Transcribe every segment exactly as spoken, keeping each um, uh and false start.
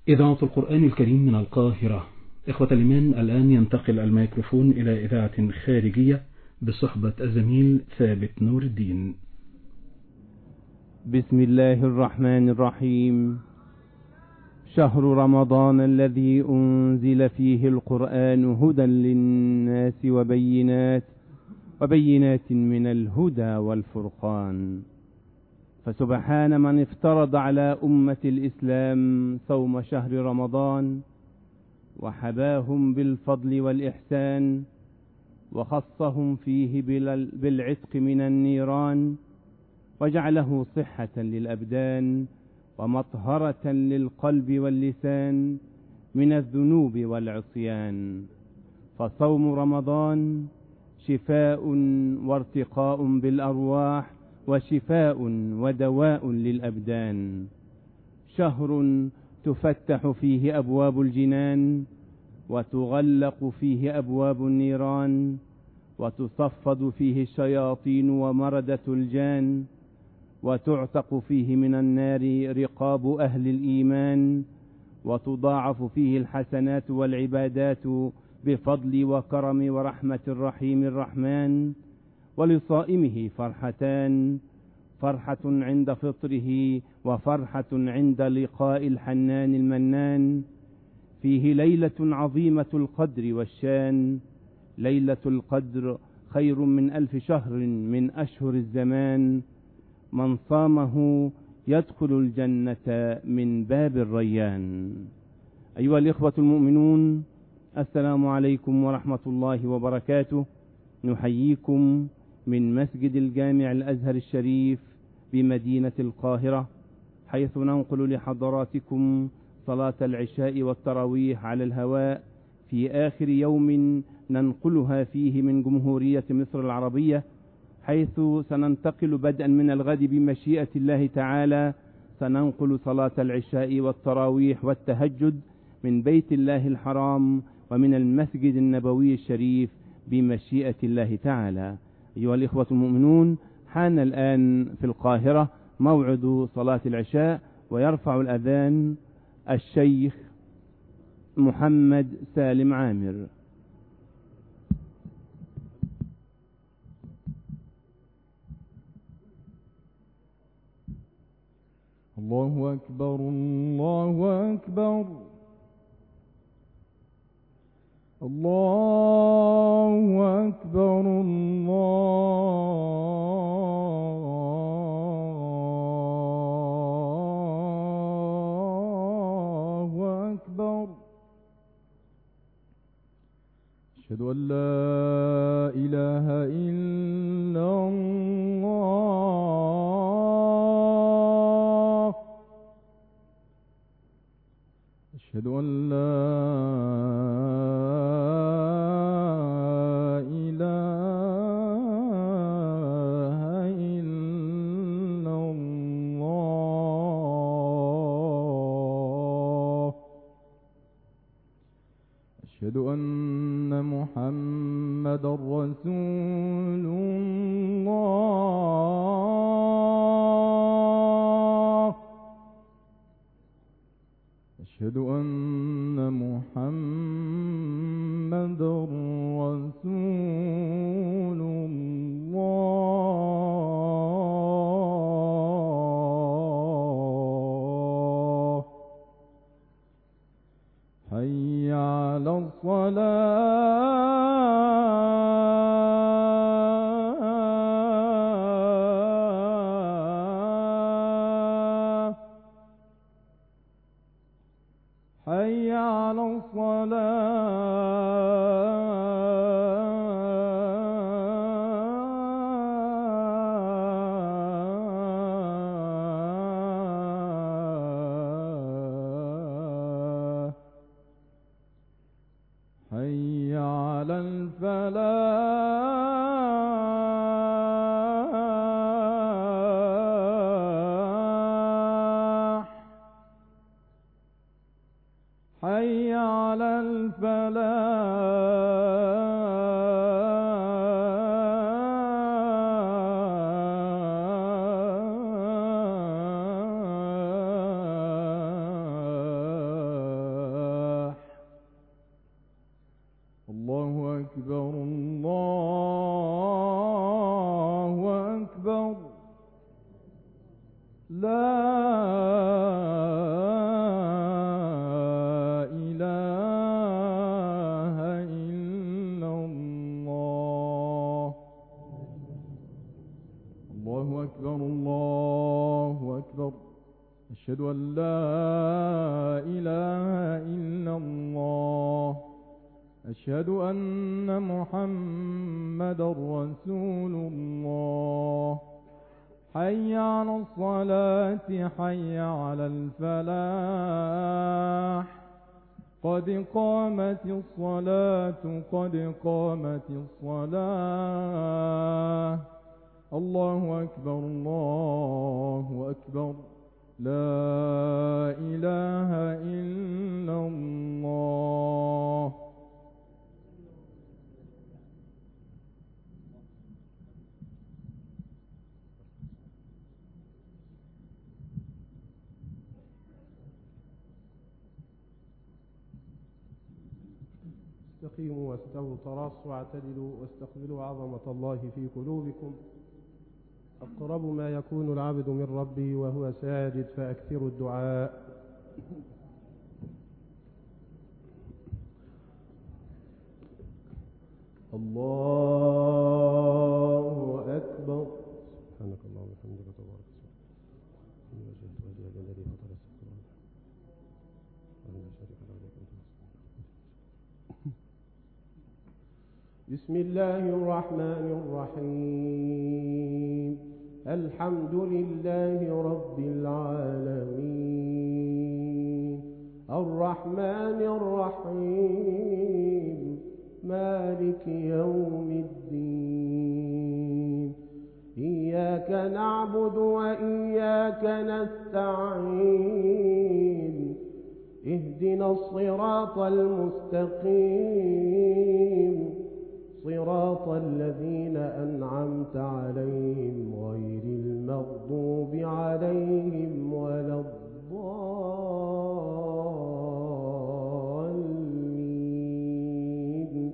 إذاعة القرآن الكريم من القاهرة. إخوة الإيمان، الآن ينتقل الميكروفون إلى إذاعة خارجية بصحبة الزميل ثابت نور الدين. بسم الله الرحمن الرحيم. شهر رمضان الذي أنزل فيه القرآن هدى للناس وبينات وبينات من الهدى والفرقان. فسبحان من افترض على أمة الإسلام صوم شهر رمضان وحباهم بالفضل والإحسان، وخصهم فيه بالعتق من النيران، وجعله صحة للأبدان ومطهرة للقلب واللسان من الذنوب والعصيان. فصوم رمضان شفاء وارتقاء بالأرواح وشفاء ودواء للأبدان. شهر تفتح فيه أبواب الجنان وتغلق فيه أبواب النيران، وتصفد فيه الشياطين ومردة الجان، وتعتق فيه من النار رقاب أهل الإيمان، وتضاعف فيه الحسنات والعبادات بفضل وكرم ورحمة الرحيم الرحمن. ولصائمه فرحتان: فرحة عند فطره وفرحة عند لقاء الحنان المنان. فيه ليلة عظيمة القدر والشان، ليلة القدر خير من ألف شهر من أشهر الزمان. من صامه يدخل الجنة من باب الريان. أيها الإخوة المؤمنون، السلام عليكم ورحمة الله وبركاته. نحييكم من مسجد الجامع الأزهر الشريف بمدينة القاهرة، حيث ننقل لحضراتكم صلاة العشاء والتراويح على الهواء في آخر يوم ننقلها فيه من جمهورية مصر العربية، حيث سننتقل بدءا من الغد بمشيئة الله تعالى. سننقل صلاة العشاء والتراويح والتهجد من بيت الله الحرام ومن المسجد النبوي الشريف بمشيئة الله تعالى. أيها الإخوة المؤمنون، حان الآن في القاهرة موعد صلاة العشاء، ويرفع الأذان الشيخ محمد سالم عامر. الله أكبر الله أكبر الله أكبر الله أكبر. أشهد أن لا إله إلا الله. أشهد أن لا أشهد أن محمد رسول الله. أشهد أن محمد رسول الله. حي على الصلاة. حي على الصلاة. حي على الفلاح. حي على الفلاح. أشهد أن لا إله إلا الله أشهد أن محمدا رسول الله حي على الصلاة حي على الفلاح قد قامت الصلاة قد قامت الصلاة الله أكبر الله أكبر لا إله إلا الله. استقيموا واستووا تراصوا واعتدلوا واستقبلوا عظمة الله في قلوبكم. أقرب ما يكون العبد من ربه وهو ساجد فأكثروا الدعاء. الله أكبر. سبحانك اللهم وبحمدك تبارك بسم الله الرحمن الرحيم الحمد لله رب العالمين الرحمن الرحيم مالك يوم الدين إياك نعبد وإياك نستعين اهدنا الصراط المستقيم صراط الذين أنعمت عليهم غير المغضوب عليهم ولا الضالين.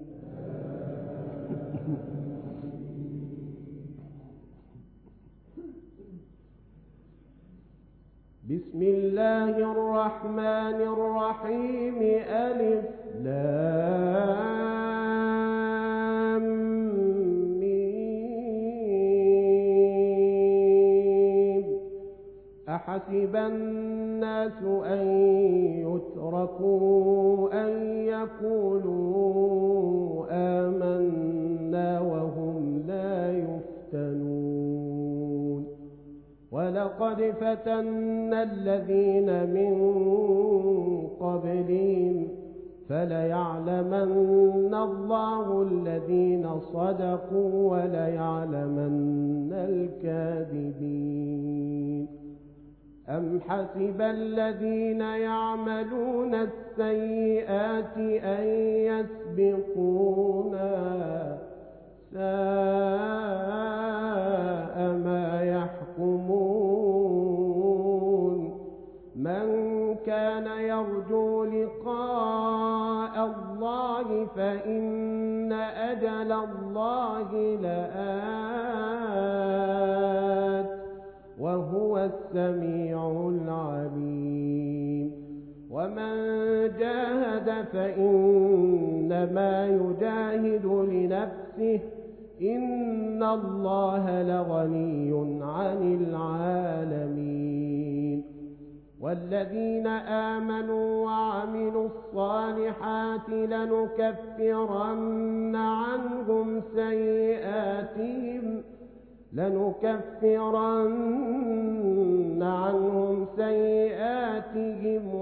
بسم الله الرحمن الرحيم ألف لام ميم أحسب الناس أن يتركوا أن يقولوا آمنا وهم لا يفتنون ولقد فتنا الذين من قبلهم فليعلمن الله الذين صدقوا وليعلمن الكاذبين. أم حسب الذين يعملون السيئات أن يسبقونا ساء ما يحكمون. من كان يرجو لقاء الله فإن أجل الله لآت وهو السميع العليم. ومن جاهد فإنما يجاهد لنفسه إن الله لغني عن العالمين. والذين آمنوا وعملوا الصالحات لنكفرن عنهم سيئاتهم لنكفرن عنهم سيئاتهم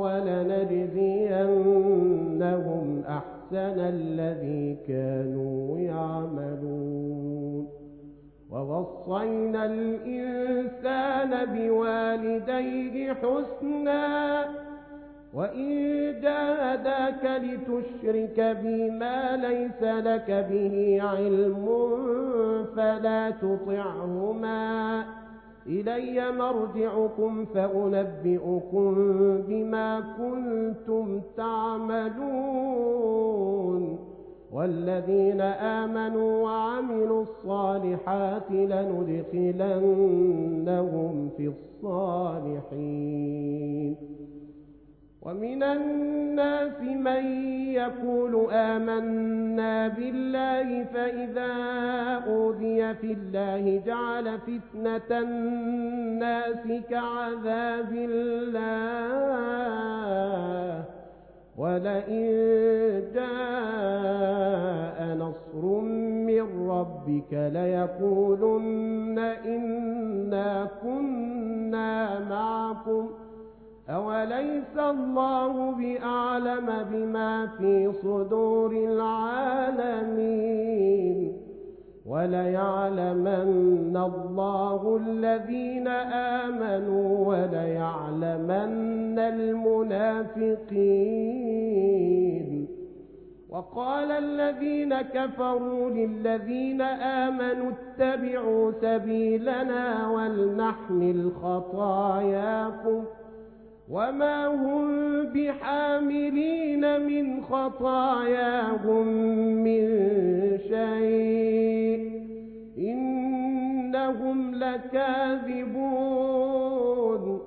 ولنجزينهم أحسن الذي كانوا يعملون. ووصينا الإنسان بوالديه حسنا وإن جاهداك لتشرك بما ليس لك به علم فلا تطعهما إلي مرجعكم فأنبئكم بما كنتم تعملون. والذين آمنوا وعملوا الصالحات لندخلنهم في الصالحين ومن الناس من يقول آمنا بالله فإذا أوذي في الله جعل فتنة الناس كعذاب الله ولئن جاء نصر من ربك ليقولن إنا كنا معكم أوليس الله بأعلم بما في صدور العالمين وليعلمن الله الذين آمنوا وليعلمن المنافقين. وقال الذين كفروا للذين آمنوا اتبعوا سبيلنا ولنحمل خطاياكم وما هم بحاملين من خطاياهم من شيء إنهم لكاذبون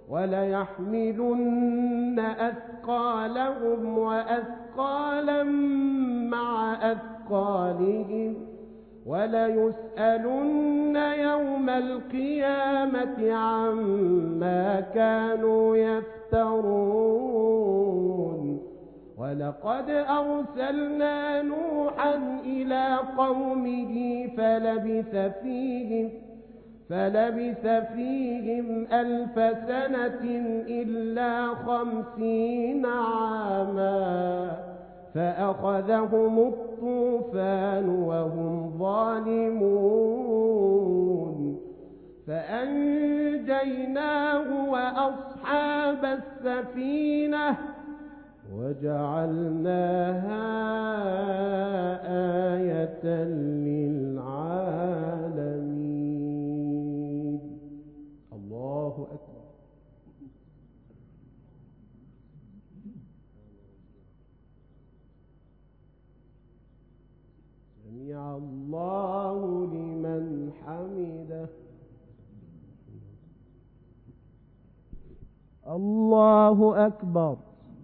وليحملن أثقالهم وأثقالا مع أثقالهم وليسألن يوم القيامة عما كانوا يفترون. ولقد أرسلنا نوحا إلى قومه فلبث فيهم فلبث فيهم ألف سنة إلا خمسين عاما فأخذهم الطوفان وهم ظالمون فأنجيناه وأصحاب السفينة وجعلناها آية للعالمين. الله أكبر. سمع الله لمن حمده. الله أكبر.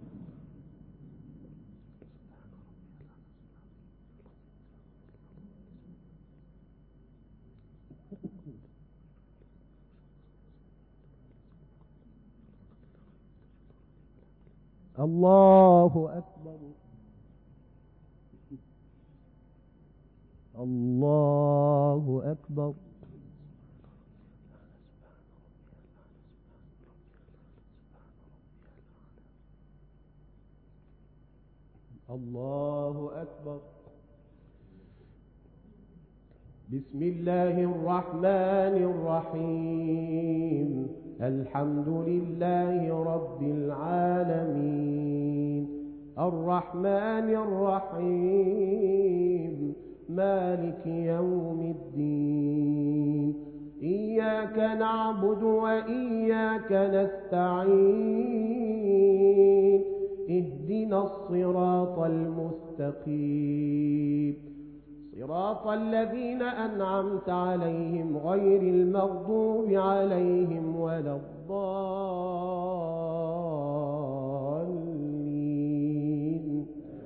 الله أكبر. الله أكبر. الله أكبر. بسم الله الرحمن الرحيم. الحمد لله رب العالمين الرحمن الرحيم مالك يوم الدين إياك نعبد وإياك نستعين اهدنا الصراط المستقيم صراط الذين أنعمت عليهم غير المغضوب عليهم ولا الضالين.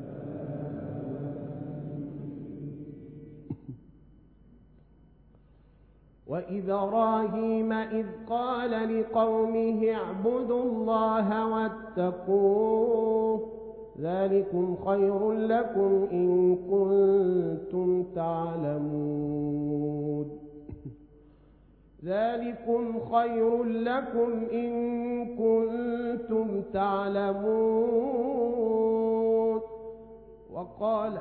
وإبراهيم إذ قال لقومه اعبدوا الله واتقوه ذلكم خير لكم إن كنتم تعلمون ذلكم خير لكم إن كنتم تعلمون. وقال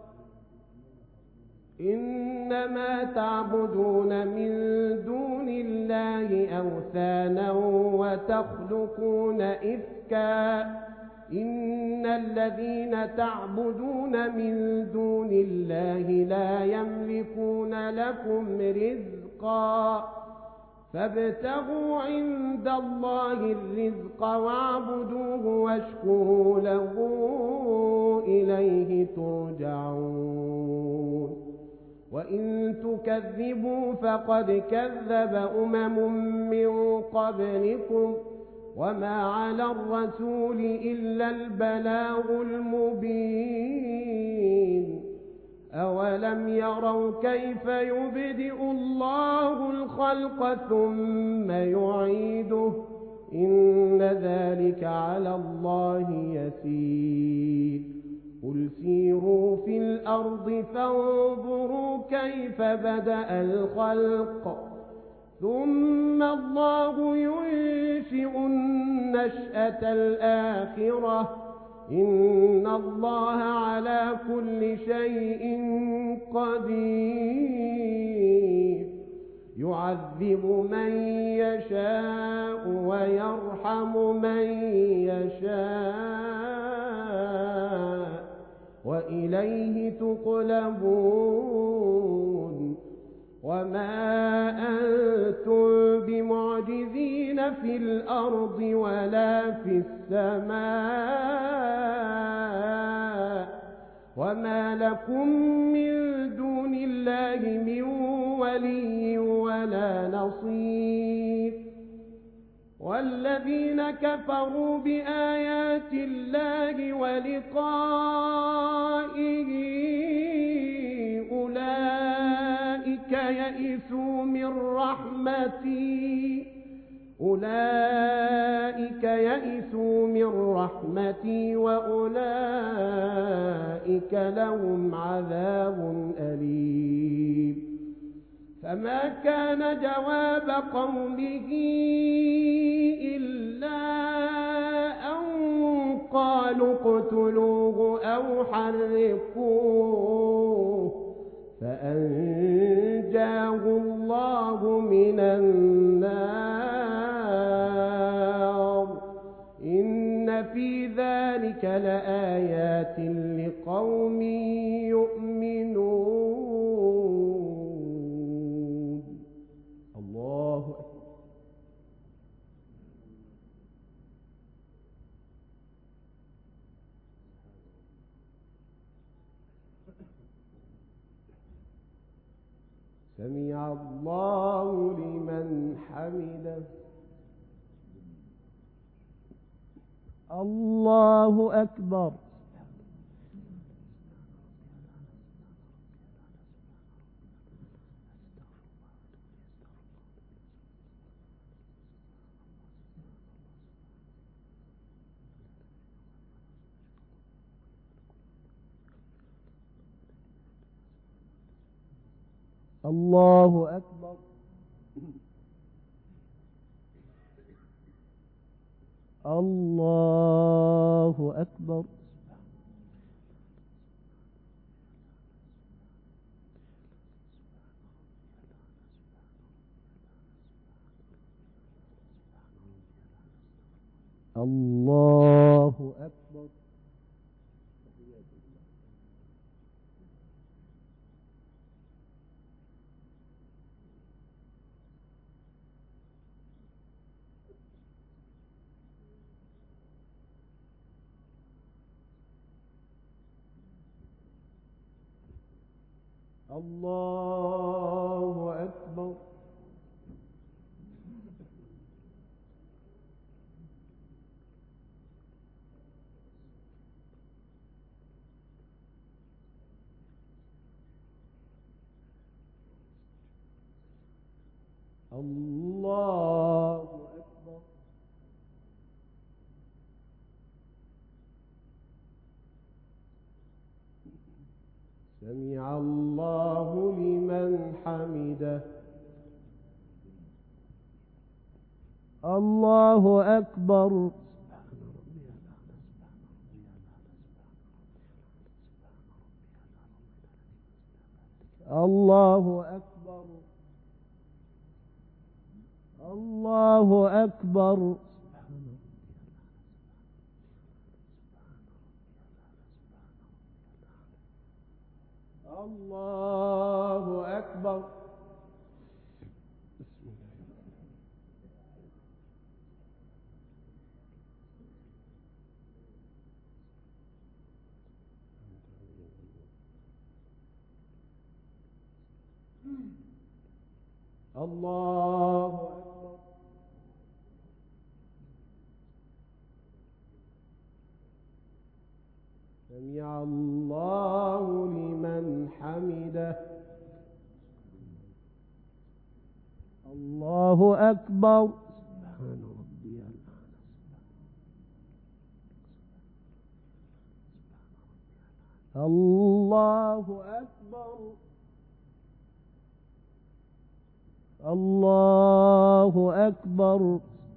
إنما تعبدون من دون الله أوثانا وتخلقون إفكا إن الذين تعبدون من دون الله لا يملكون لكم رزقا فابتغوا عند الله الرزق واعبدوه واشكروا له إليه ترجعون. وإن تكذبوا فقد كذب أمم من قبلكم وما على الرسول إلا البلاغ المبين أولم يروا كيف يبدئ الله الخلق ثم يعيده إن ذلك على الله يسير قل سيروا في الأرض فانظروا كيف بدأ الخلق ثم الله ينشئ النشأة الآخرة إن الله على كل شيء قدير يعذب من يشاء ويرحم من يشاء وإليه تقلبون وما أنتم بمعجزين في الأرض ولا في السماء وما لكم من دون الله من ولي ولا نصير والذين كفروا بآيات الله ولقائه أولئك يئسوا من رحمتي أولئك يئسوا من رحمتي وأولئك لهم عذاب أليم فما كان جواب قومه إلا أن قالوا اقتلوه أو حرقوه فأنجاه الله من النار إن في ذلك لآيات لقوم يؤمنون الله أكبر سمع الله لمن حمده الله أكبر الله أكبر الله أكبر الله أكبر الله أكبر الله أكبر سمع الله لمن حمده الله أكبر الله أكبر الله أكبر الله أكبر الله أكبر سمع الله لمن حمده. الله أكبر. سبحان ربي الأعلى. الله أكبر. الله أكبر.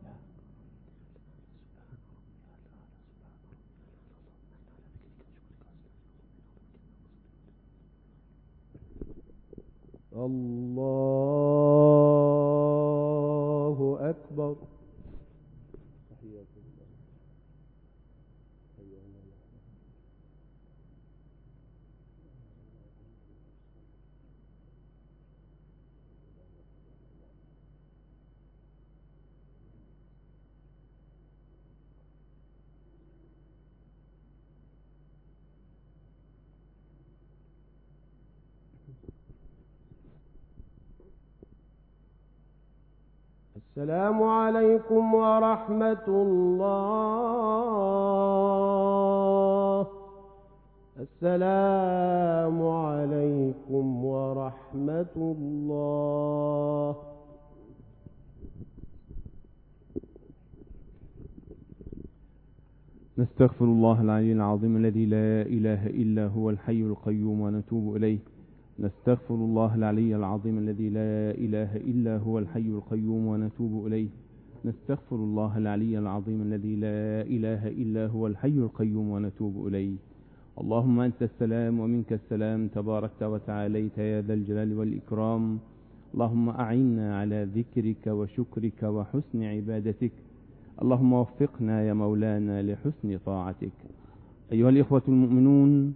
الله أكبر. السلام عليكم ورحمة الله. السلام عليكم ورحمة الله. نستغفر الله العلي العظيم الذي لا إله إلا هو الحي القيوم ونتوب إليه. نستغفر الله العلي العظيم الذي لا إله إلا هو الحي القيوم ونتوب إليه. نستغفر الله العلي العظيم الذي لا إله إلا هو الحي القيوم ونتوب إليه. اللهم أنت السلام ومنك السلام، تباركت وتعاليت يا ذا الجلال والإكرام. اللهم أعنا على ذكرك وشكرك وحسن عبادتك. اللهم وفقنا يا مولانا لحسن طاعتك. أيها الإخوة المؤمنون،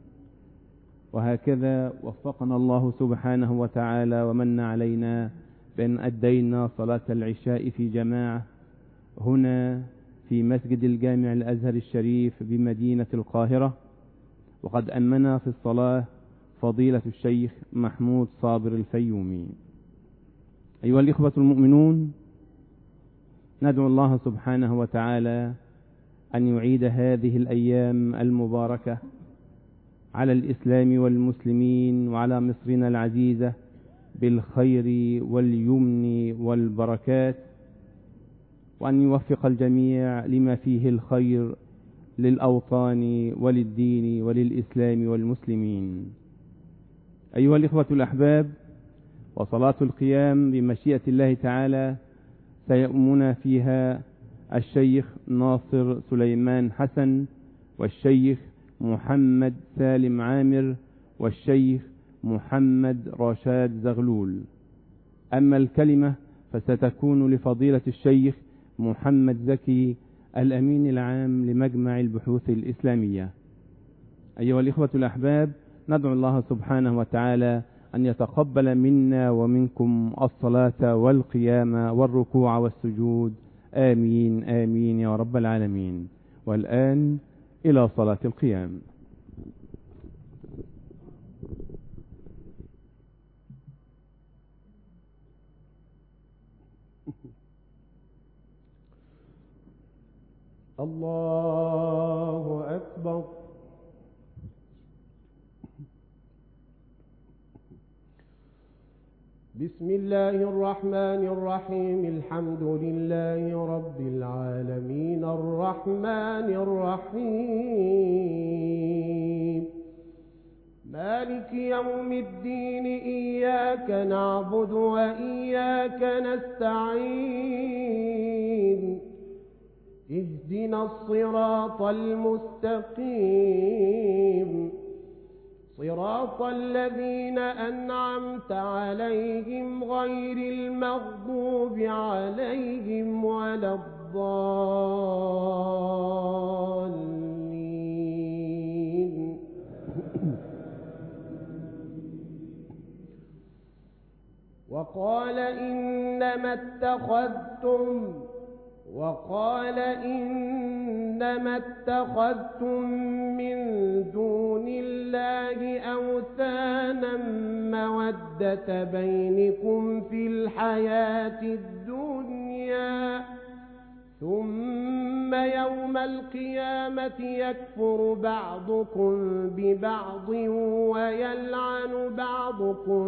وهكذا وفقنا الله سبحانه وتعالى ومن علينا بأن أدينا صلاة العشاء في جماعة هنا في مسجد الجامع الأزهر الشريف بمدينة القاهرة، وقد أمنا في الصلاة فضيلة الشيخ محمود صابر الفيومي. أيها الإخوة المؤمنون، ندعو الله سبحانه وتعالى أن يعيد هذه الأيام المباركة على الإسلام والمسلمين وعلى مصرنا العزيزة بالخير واليمن والبركات، وأن يوفق الجميع لما فيه الخير للأوطان وللدين وللإسلام والمسلمين. أيها الإخوة الأحباب، وصلاة القيام بمشيئة الله تعالى سيؤمنا فيها الشيخ ناصر سليمان حسن والشيخ محمد سالم عامر والشيخ محمد رشاد زغلول. أما الكلمة فستكون لفضيلة الشيخ محمد زكي الأمين العام لمجمع البحوث الإسلامية. أيها الإخوة الأحباب، ندعو الله سبحانه وتعالى أن يتقبل منا ومنكم الصلاة والقيام والركوع والسجود، آمين آمين يا رب العالمين. والآن إلى صلاة القيام. الله أكبر. بسم الله الرحمن الرحيم. الحمد لله رب العالمين الرحمن الرحيم مالك يوم الدين. إياك نعبد وإياك نستعين. اهدنا الصراط المستقيم، صراط الذين أنعمت عليهم غير المغضوب عليهم ولا الضالين. وقال إنما اتخذتم وقال إنما اتخذتم من دون الله أوثانا مودة بينكم في الحياة الدنيا ثم يوم القيامة يكفر بعضكم ببعض ويلعن بعضكم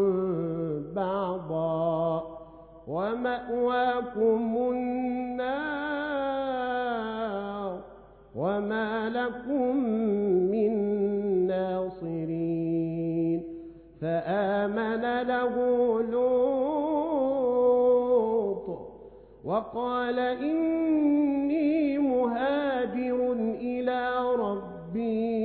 بعضا ومأواكم النار وما لكم من ناصرين. فآمن له لوط وقال إني مهاجر إلى ربي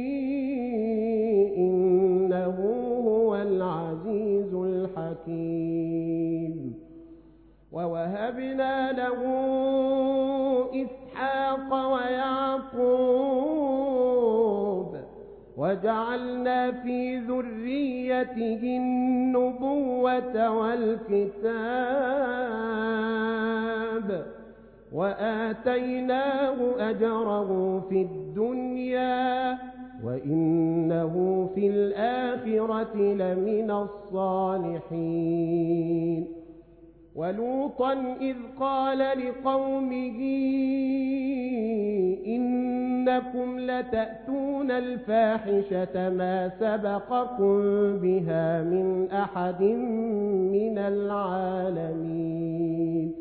إنه هو العزيز الحكيم. ووهبنا له إسحاق ويعقوب وجعلنا في ذريته النبوة والكتاب وآتيناه أجره في الدنيا وإنه في الآخرة لمن الصالحين. ولوطا إذ قال لقومه إنكم لتأتون الفاحشة ما سبقكم بها من أحد من العالمين.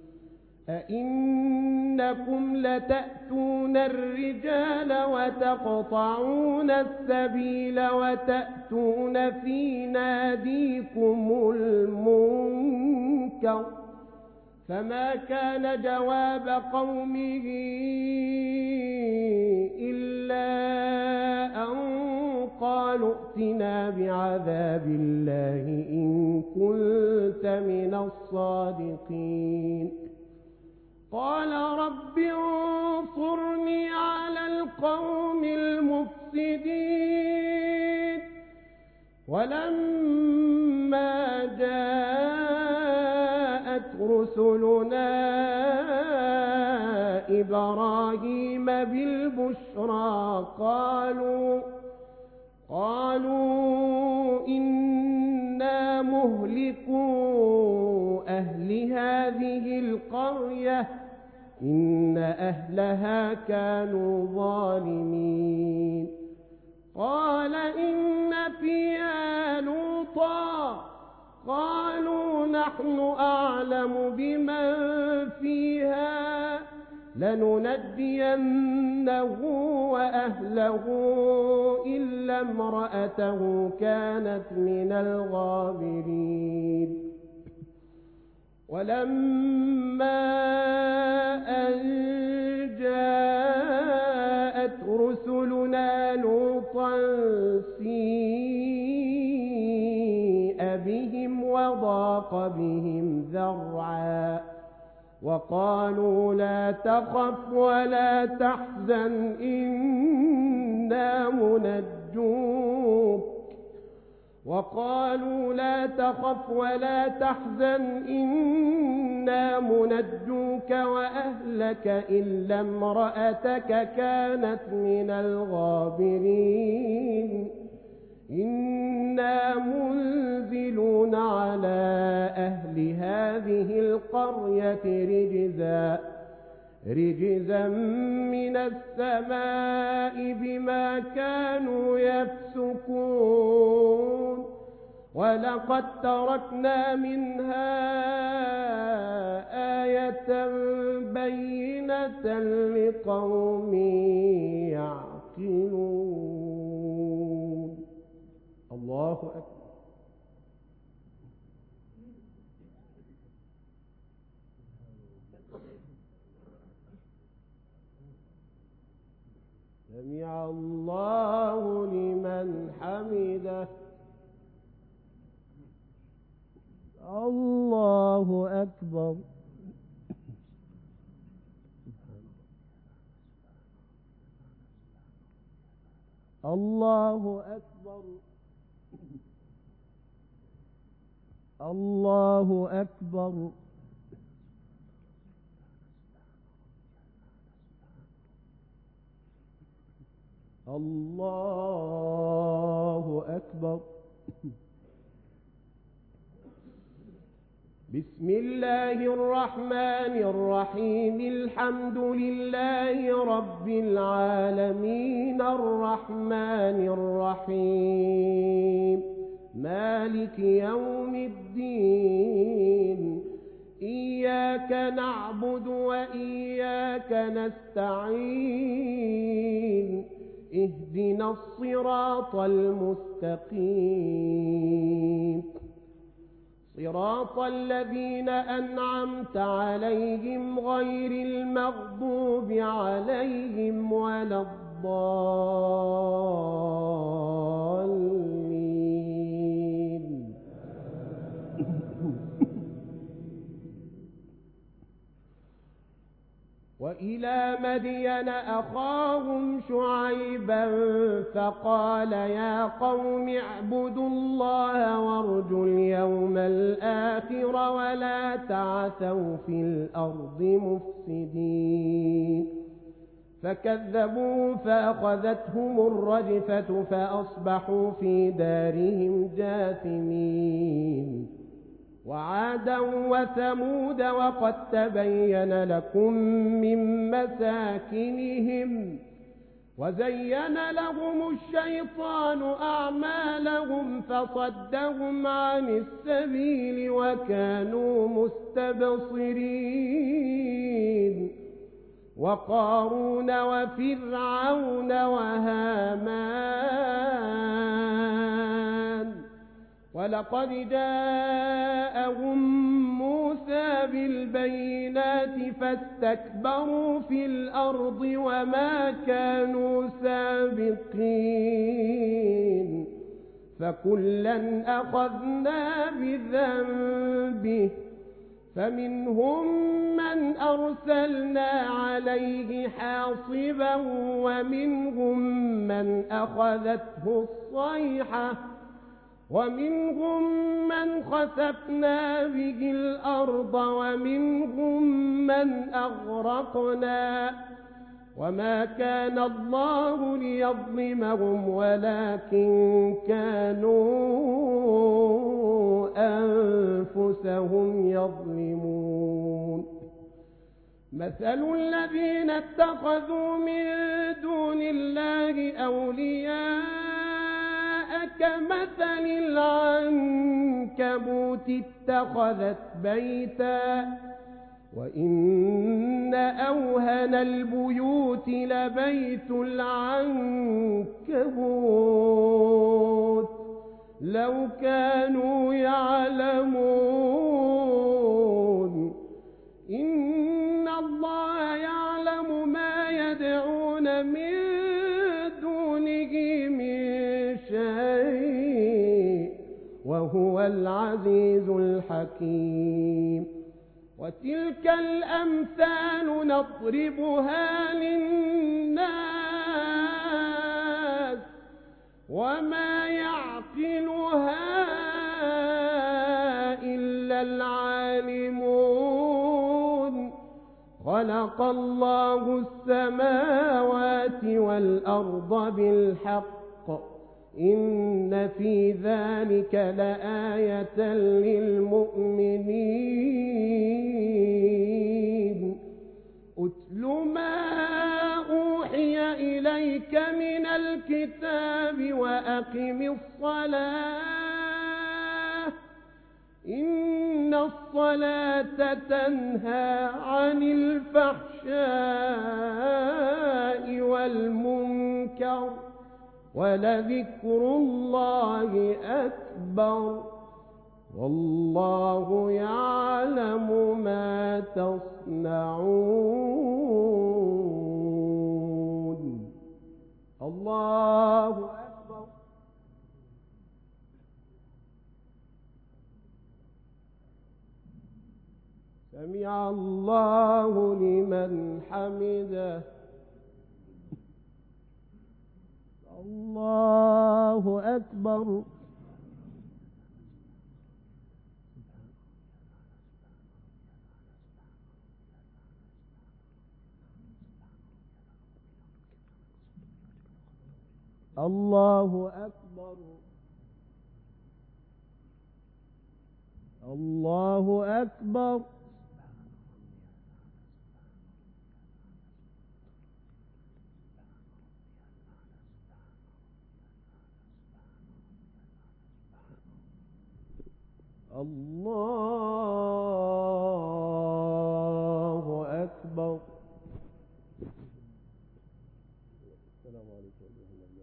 أئنكم لتأتون الرجال وتقطعون السبيل وتأتون في ناديكم المنكر. فما كان جواب قومه إلا أن قالوا ائتنا بعذاب الله إن كنت من الصادقين. قال رب انصرني على القوم المفسدين. ولما جاءت رسلنا إبراهيم بالبشرى قالوا قالوا إنا مهلكو أهل هذه القرية إن أهلها كانوا ظالمين. قال إن فيها لوطا قالوا نحن أعلم بمن فيها لننجينه وأهله إلا امرأته كانت من الغابرين. ولما أن جاءت رسلنا لوطا سيء بهم وضاق بهم ذرعا وقالوا لا تخف ولا تحزن إنا منجوك وقالوا لا تخف ولا تحزن إنا منجوك وأهلك إلا امرأتك كانت من الغابرين. إنا منزلون على أهل هذه القرية رجزا رجزا من السماء بما كانوا يفسقون. ولقد تركنا منها آية بينة لقوم يعقلون. الله أكبر. سمع الله لمن حمده. الله أكبر. الله أكبر. الله أكبر. الله أكبر. بسم الله الرحمن الرحيم الحمد لله رب العالمين الرحمن الرحيم مالك يوم الدين إياك نعبد وإياك نستعين اهدنا الصراط المستقيم صراط الذين أنعمت عليهم غير المغضوب عليهم ولا الضالين. وإلى مدين أخاهم شعيبا فقال يا قوم اعبدوا الله وارجوا اليوم الآخر ولا تعثوا في الأرض مفسدين فكذبوا فأخذتهم الرجفة فأصبحوا في دارهم جاثمين. وعادا وثمود وقد تبين لكم من مساكنهم وزين لهم الشيطان أعمالهم فصدهم عن السبيل وكانوا مستبصرين. وقارون وفرعون وهامان ولقد جاءهم موسى بالبينات فاستكبروا في الأرض وما كانوا سابقين فكلا أخذنا بذنبه فمنهم من أرسلنا عليه حاصبا ومنهم من أخذته الصيحة ومنهم من خسفنا به الأرض ومنهم من أغرقنا وما كان الله ليظلمهم ولكن كانوا أنفسهم يظلمون. مثل الذين اتخذوا من دون الله أولياء كمثل العنكبوت اتخذت بيتا وإن أوهن البيوت لبيت العنكبوت لو كانوا يعلمون. إن الله يعلم ما يدعون من دونه من شيء وهو العزيز الحكيم. وتلك الأمثال نضربها للناس وما يعقلها إلا العالمون. خلق الله السماوات والأرض بالحق إن في ذلك لآية للمؤمنين. أتل ما أوحي إليك من الكتاب وأقم الصلاة إن الصلاة تنهى عن الفحشاء والمنكر ولذكر الله أكبر والله يعلم ما تصنعون. الله أكبر. سمع الله لمن حمده. الله أكبر. الله أكبر. الله أكبر. الله أكبر. السلام عليكم أيها النبي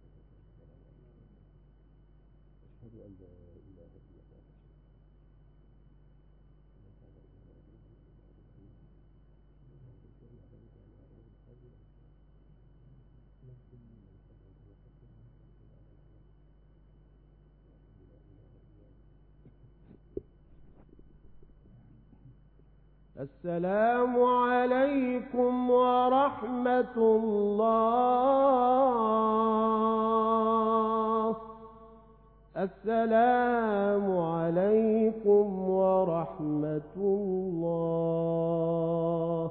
أشهد أن لا إله إلا الله. السلام عليكم ورحمة الله. السلام عليكم ورحمة الله.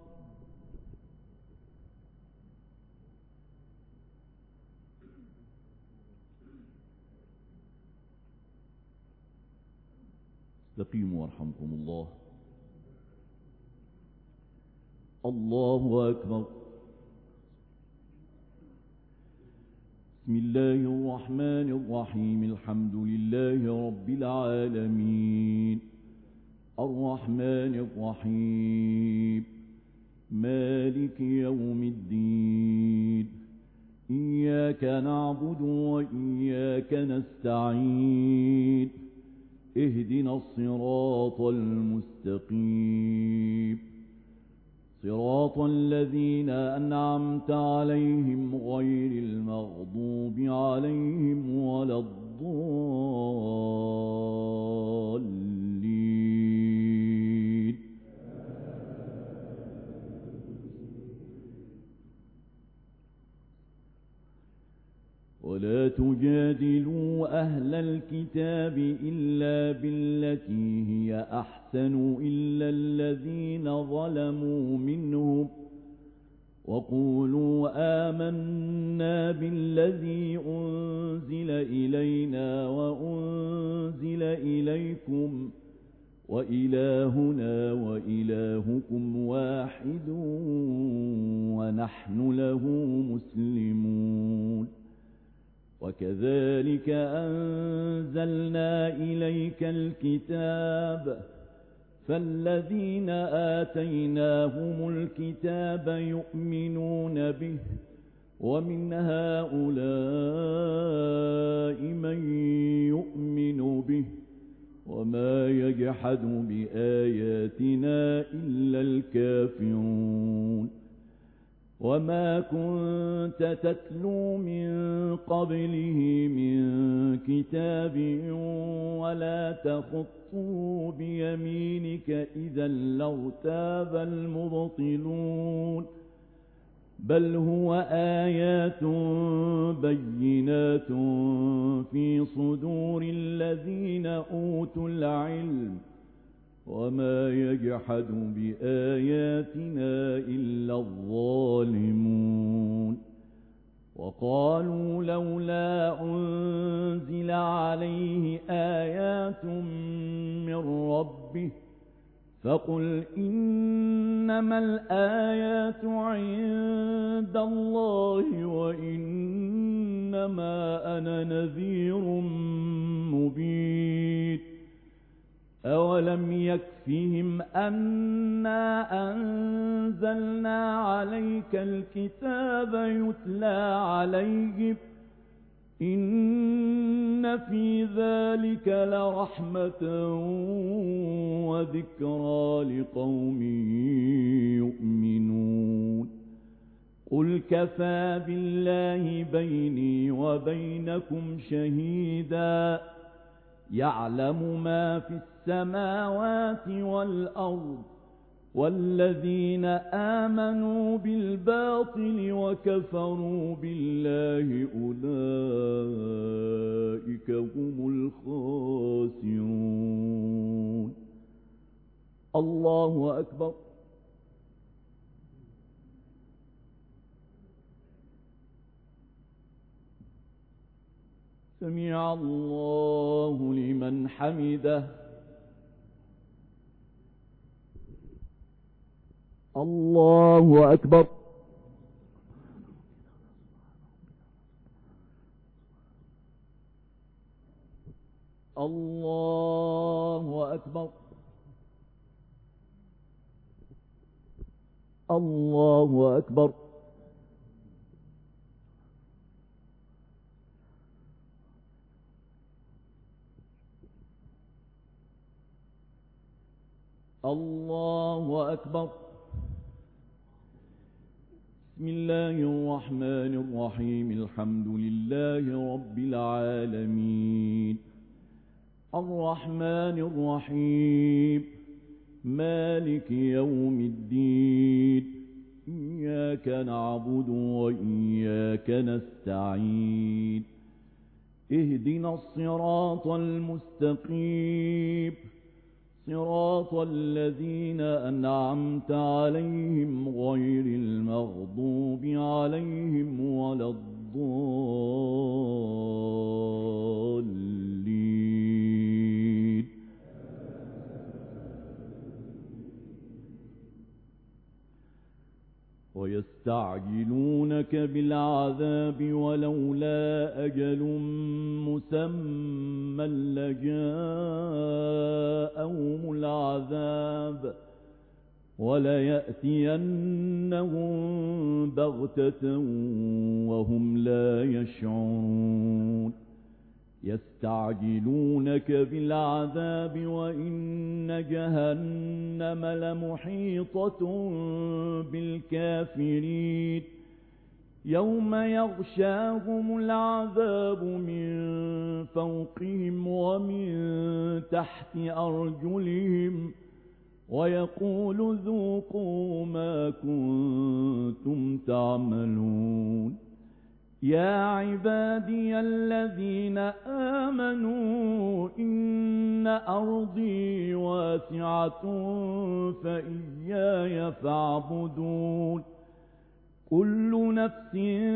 استقيموا ورحمكم الله. الله أكبر. بسم الله الرحمن الرحيم. الحمد لله رب العالمين الرحمن الرحيم مالك يوم الدين. إياك نعبد وإياك نستعين. اهدنا الصراط المستقيم صراط الذين أنعمت عليهم غير المغضوب عليهم ولا الضالين. ولا تجادلوا أهل الكتاب إلا بالتي هي أحسن إلا الذين ظلموا منهم وقولوا آمنا بالذي أنزل إلينا وأنزل إليكم وإلهنا وإلهكم واحد ونحن له مسلمون. وكذلك أنزلنا إليك الكتاب فالذين آتيناهم الكتاب يؤمنون به ومن هؤلاء من يؤمن به وما يجحد بآياتنا إلا الكافرون. وما كنت تتلو من قبله من كتاب ولا تخطه بيمينك إذا لارتاب المبطلون. بل هو آيات بينات في صدور الذين أوتوا العلم وما يجحد بآياتنا إلا الظالمون. وقالوا لولا أنزل عليه آيات من ربه فقل إنما الآيات عند الله وإنما أنا نذير مبين. أولم يكفهم أنا أنزلنا عليك الكتاب يتلى عليهم إن في ذلك لرحمة وذكرى لقوم يؤمنون. قل كفى بالله بيني وبينكم شهيدا يعلم ما في السماوات والأرض والذين آمنوا بالباطل وكفروا بالله أولئك هم الخاسرون. الله أكبر. سمع الله لمن حمده. الله أكبر. الله أكبر. الله أكبر. الله أكبر. بسم الله الرحمن الرحيم. الحمد لله رب العالمين الرحمن الرحيم مالك يوم الدين إياك نعبد وإياك نستعين اهدنا الصراط المستقيم صراط الذين أنعمت عليهم غير المغضوب عليهم ولا الضالين. ويستعجلونك بالعذاب ولولا أجل مسمى لجاءهم العذاب وليأتينهم بغتة وهم لا يشعرون. يستعجلونك بالعذاب وإن جهنم لمحيطة بالكافرين يوم يغشاهم العذاب من فوقهم ومن تحت أرجلهم ويقول ذوقوا ما كنتم تعملون. يا عبادي الذين آمنوا إن أرضي واسعة فإياي فاعبدون. كل نفس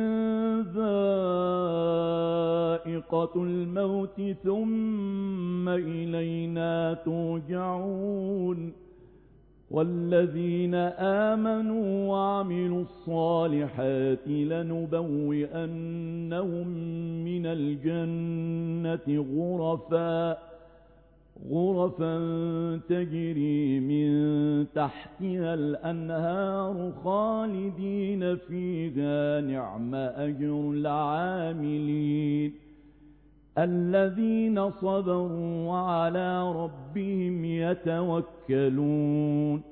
ذائقة الموت ثم إلينا ترجعون. والذين آمنوا وعملوا الصالحات لنبوئنهم من الجنة غرفا غرفا تجري من تحتها الأنهار خالدين فيها نعم أجر العاملين الذين صبروا وعلى ربهم يتوكلون.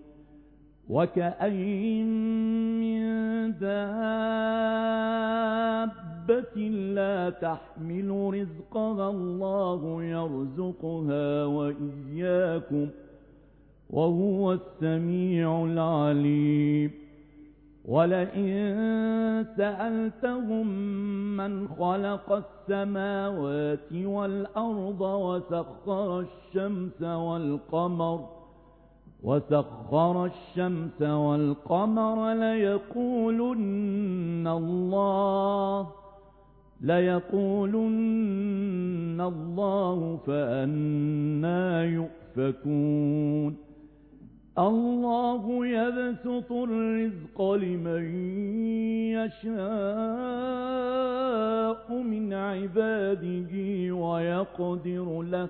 وكأين من دابة لا تحمل رزقها الله يرزقها وإياكم وهو السميع العليم. ولئن سألتهم من خلق السماوات والأرض وسخر الشمس والقمر وسخر الشمس والقمر ليقولن الله ليقولن الله فأنى يؤفكون. الله يبسط الرزق لمن يشاء من عباده ويقدر له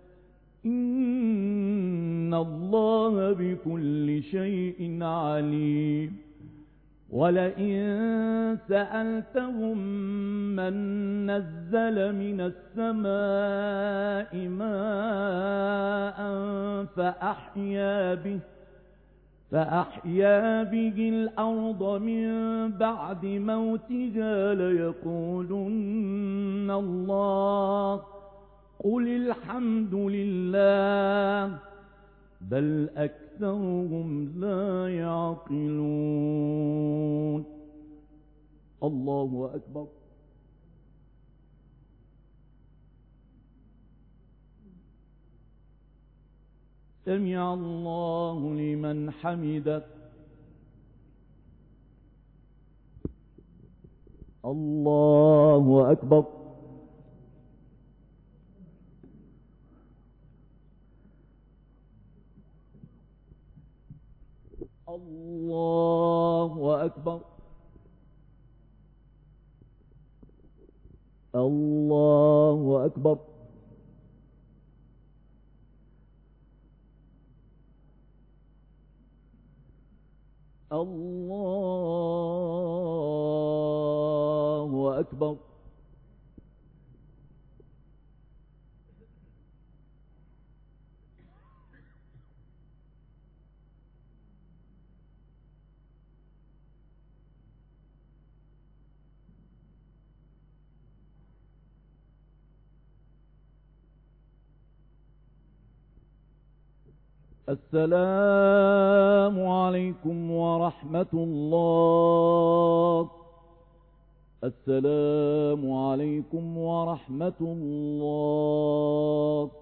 إن الله بكل شيء عليم. ولئن سألتهم من نزل من السماء ماء فأحيا به فأحيا به الأرض من بعد موتها ليقولن الله قل الحمد لله بل أكثرهم لا يعقلون. الله أكبر. سمع الله لمن حمده. الله أكبر. الله الله أكبر. الله أكبر. السلام عليكم ورحمة الله. السلام عليكم ورحمة الله.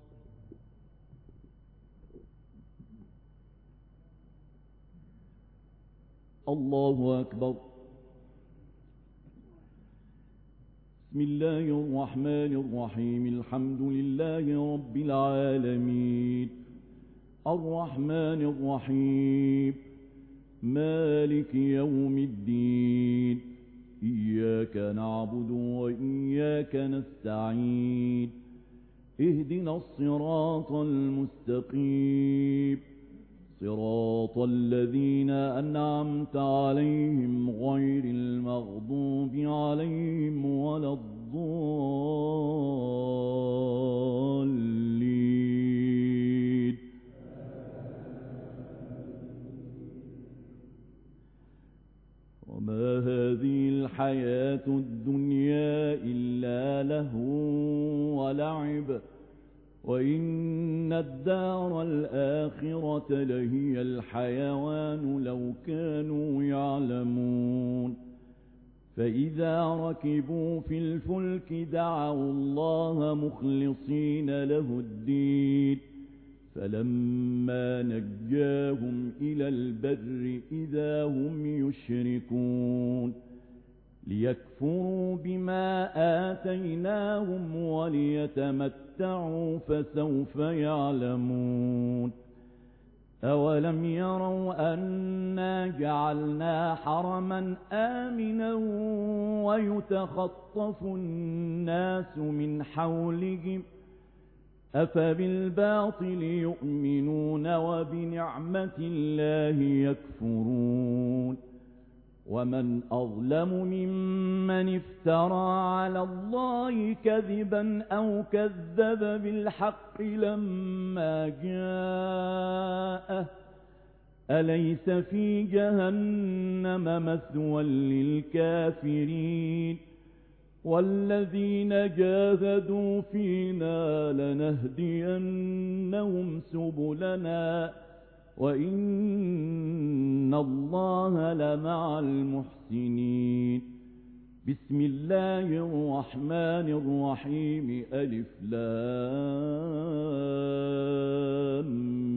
الله أكبر. بسم الله الرحمن الرحيم. الحمد لله رب العالمين الرحمن الرحيم مالك يوم الدين. إياك نعبد وإياك نستعين. اهدنا الصراط المستقيم صراط الذين أنعمت عليهم غير المغضوب عليهم ولا الضالين. وما هذه الحياة الدنيا إلا لهو ولعب وإن الدار الآخرة لهي الحيوان لو كانوا يعلمون. فإذا ركبوا في الفلك دعوا الله مخلصين له الدين فلما نجاهم إلى البر إذا هم يشركون. ليكفروا بما آتيناهم وليتمتعوا فسوف يعلمون. أولم يروا أنا جعلنا حرما آمنا ويتخطف الناس من حولهم أفبالباطل يؤمنون وبنعمة الله يكفرون. ومن أظلم ممن افترى على الله كذبا أو كذب بالحق لما جاءه أليس في جهنم مثوى للكافرين. والذين جاهدوا فينا لنهدينهم سبلنا وإن الله لمع المحسنين. بسم الله الرحمن الرحيم. ألف لام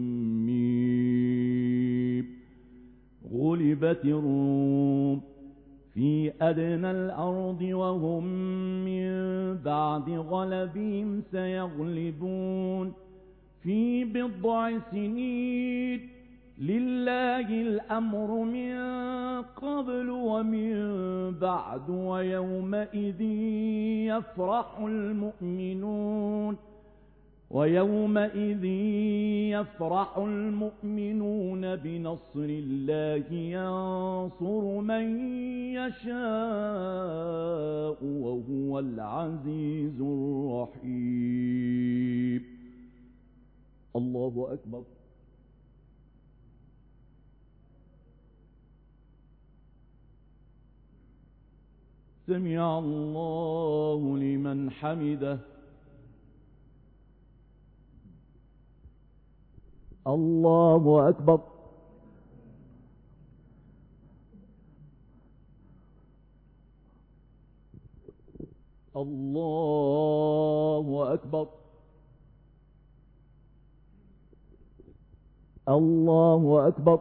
ميم. غلبت الروم في أدنى الأرض وهم من بعد غلبهم سيغلبون في بضع سنين. لله الأمر من قبل ومن بعد ويومئذ يفرح المؤمنون ويومئذ يفرح المؤمنون بنصر الله ينصر من يشاء وهو العزيز الرحيم. الله أكبر. سمع الله لمن حمده. الله أكبر. الله أكبر. الله أكبر.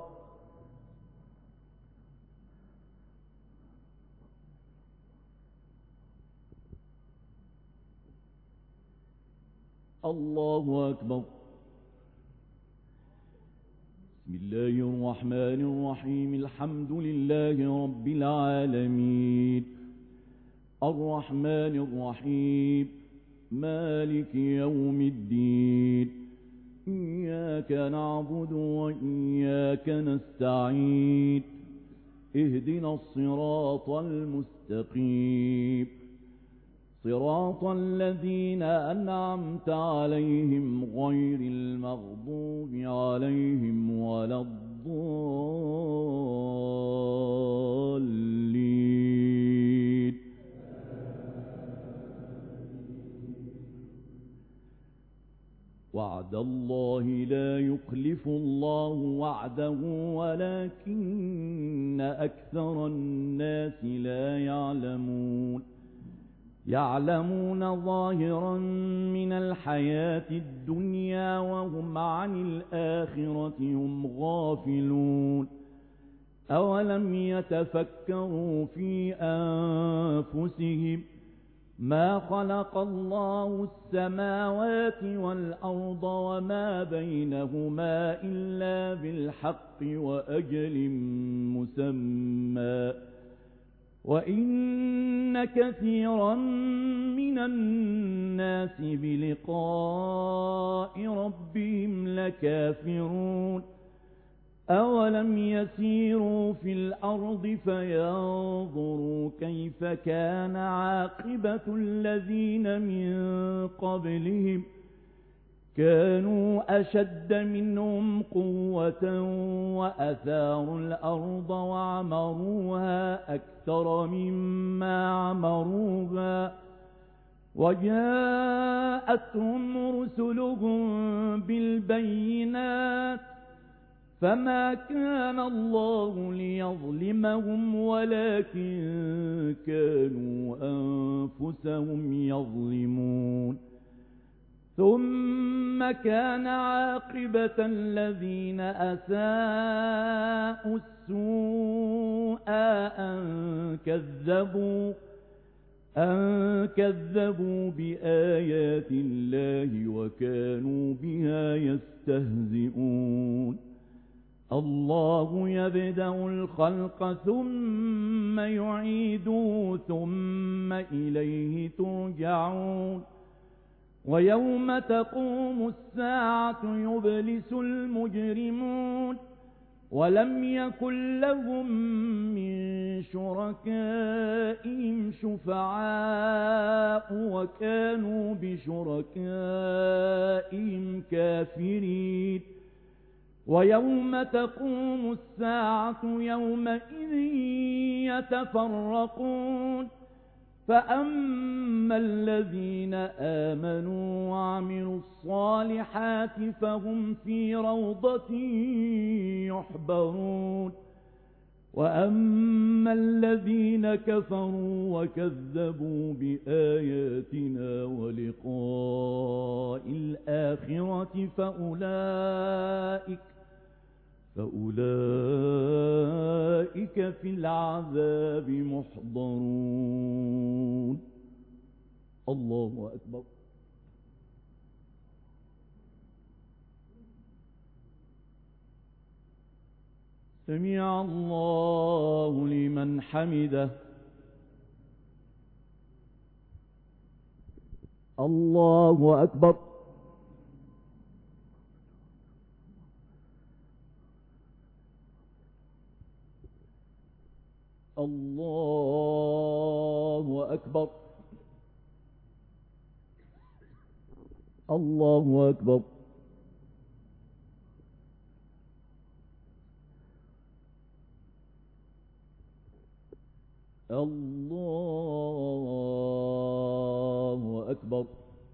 الله أكبر. بسم الله الرحمن الرحيم. الحمد لله رب العالمين الرحمن الرحيم مالك يوم الدين إياك نعبد وإياك نستعين اهدنا الصراط المستقيم صراط الذين أنعمت عليهم غير المغضوب عليهم ولا الضالين. وعد الله لا يخلف الله وعده ولكن أكثر الناس لا يعلمون يعلمون ظاهرا من الحياة الدنيا وهم عن الآخرة هم غافلون أولم يتفكروا في أنفسهم ما خلق الله السماوات والأرض وما بينهما إلا بالحق وأجل مسمى وإن كثيرا من الناس بلقاء ربهم لكافرون أولم يسيروا في الأرض فينظروا كيف كان عاقبة الذين من قبلهم كانوا أشد منهم قوة وأثاروا الأرض وعمروها أكثر مما عمروها وجاءتهم رسلهم بالبينات فما كان الله ليظلمهم ولكن كانوا أنفسهم يظلمون ثم كان عاقبة الذين أساءوا السوء أن كذبوا أن كذبوا بآيات الله وكانوا بها يستهزئون الله يبدأ الخلق ثم يعيده ثم إليه ترجعون ويوم تقوم الساعة يبلس المجرمون ولم يكن لهم من شركائهم شفعاء وكانوا بشركائهم كافرين ويوم تقوم الساعة يومئذ يتفرقون فأما الذين آمنوا وعملوا الصالحات فهم في روضة يحبرون وأما الذين كفروا وكذبوا بآياتنا ولقاء الآخرة فأولئك فأولئك في العذاب محضرون. الله أكبر. سمع الله لمن حمده. الله أكبر. الله أكبر. الله أكبر. الله أكبر.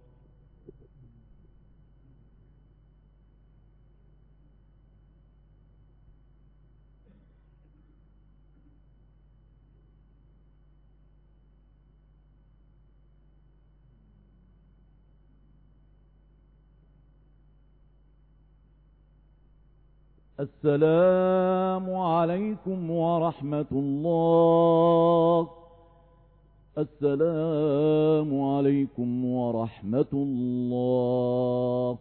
السلام عليكم ورحمة الله. السلام عليكم ورحمة الله.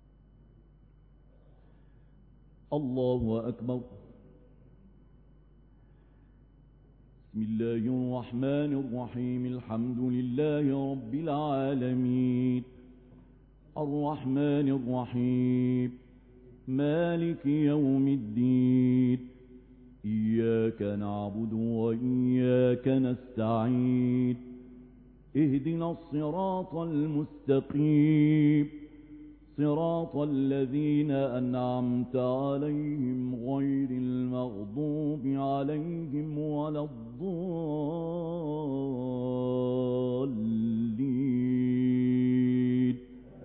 الله أكبر. بسم الله الرحمن الرحيم. الحمد لله رب العالمين، الرحمن الرحيم، مالك يوم الدين، إياك نعبد وإياك نستعين، اهدنا الصراط المستقيم، صراط الذين أنعمت عليهم غير المغضوب عليهم ولا الضالين.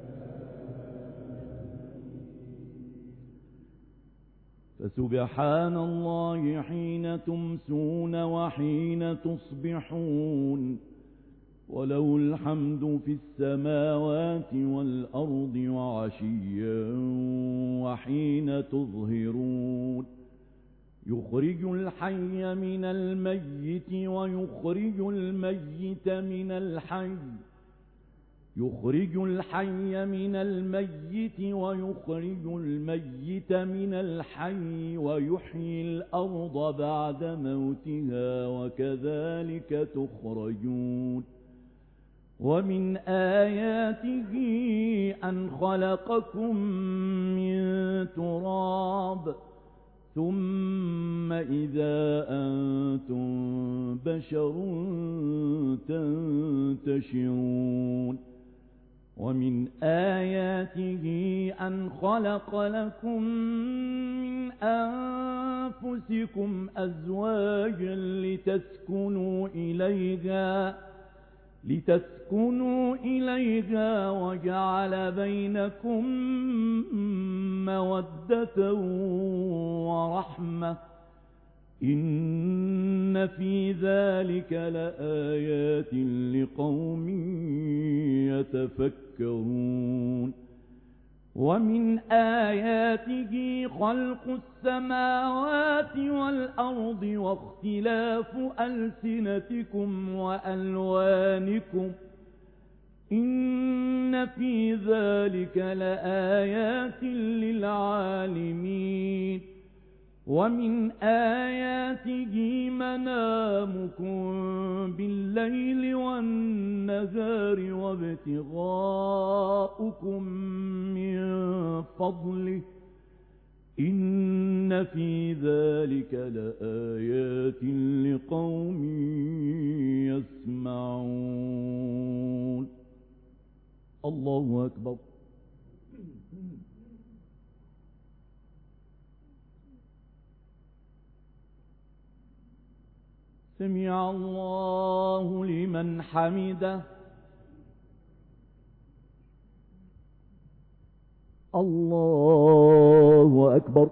فسبحان الله حين تمسون وحين تصبحون، وله الحمد في السماوات والأرض وعشيا وحين تظهرون. يخرج الحي من الميت ويخرج الميت من الحي، يخرج الحي من الميت ويخرج الميت من الحي، ويحيي الأرض بعد موتها، وكذلك تخرجون. ومن آياته أن خلقكم من تراب ثم إذا أنتم بشر تنتشرون. ومن آياته أن خلق لكم من أنفسكم أزواجا لتسكنوا إليها لتسكنوا إليها وجعل بينكم مودة ورحمة، إن في ذلك لآيات لقوم يتفكرون. ومن آياته خلق السماوات والأرض واختلاف ألسنتكم وألوانكم، إن في ذلك لآيات للعالمين. ومن آياته منامكم بالليل والنهار وابتغاؤكم من فضله، إن في ذلك لآيات لقوم يسمعون. الله أكبر. سمع الله لمن حمده. الله أكبر.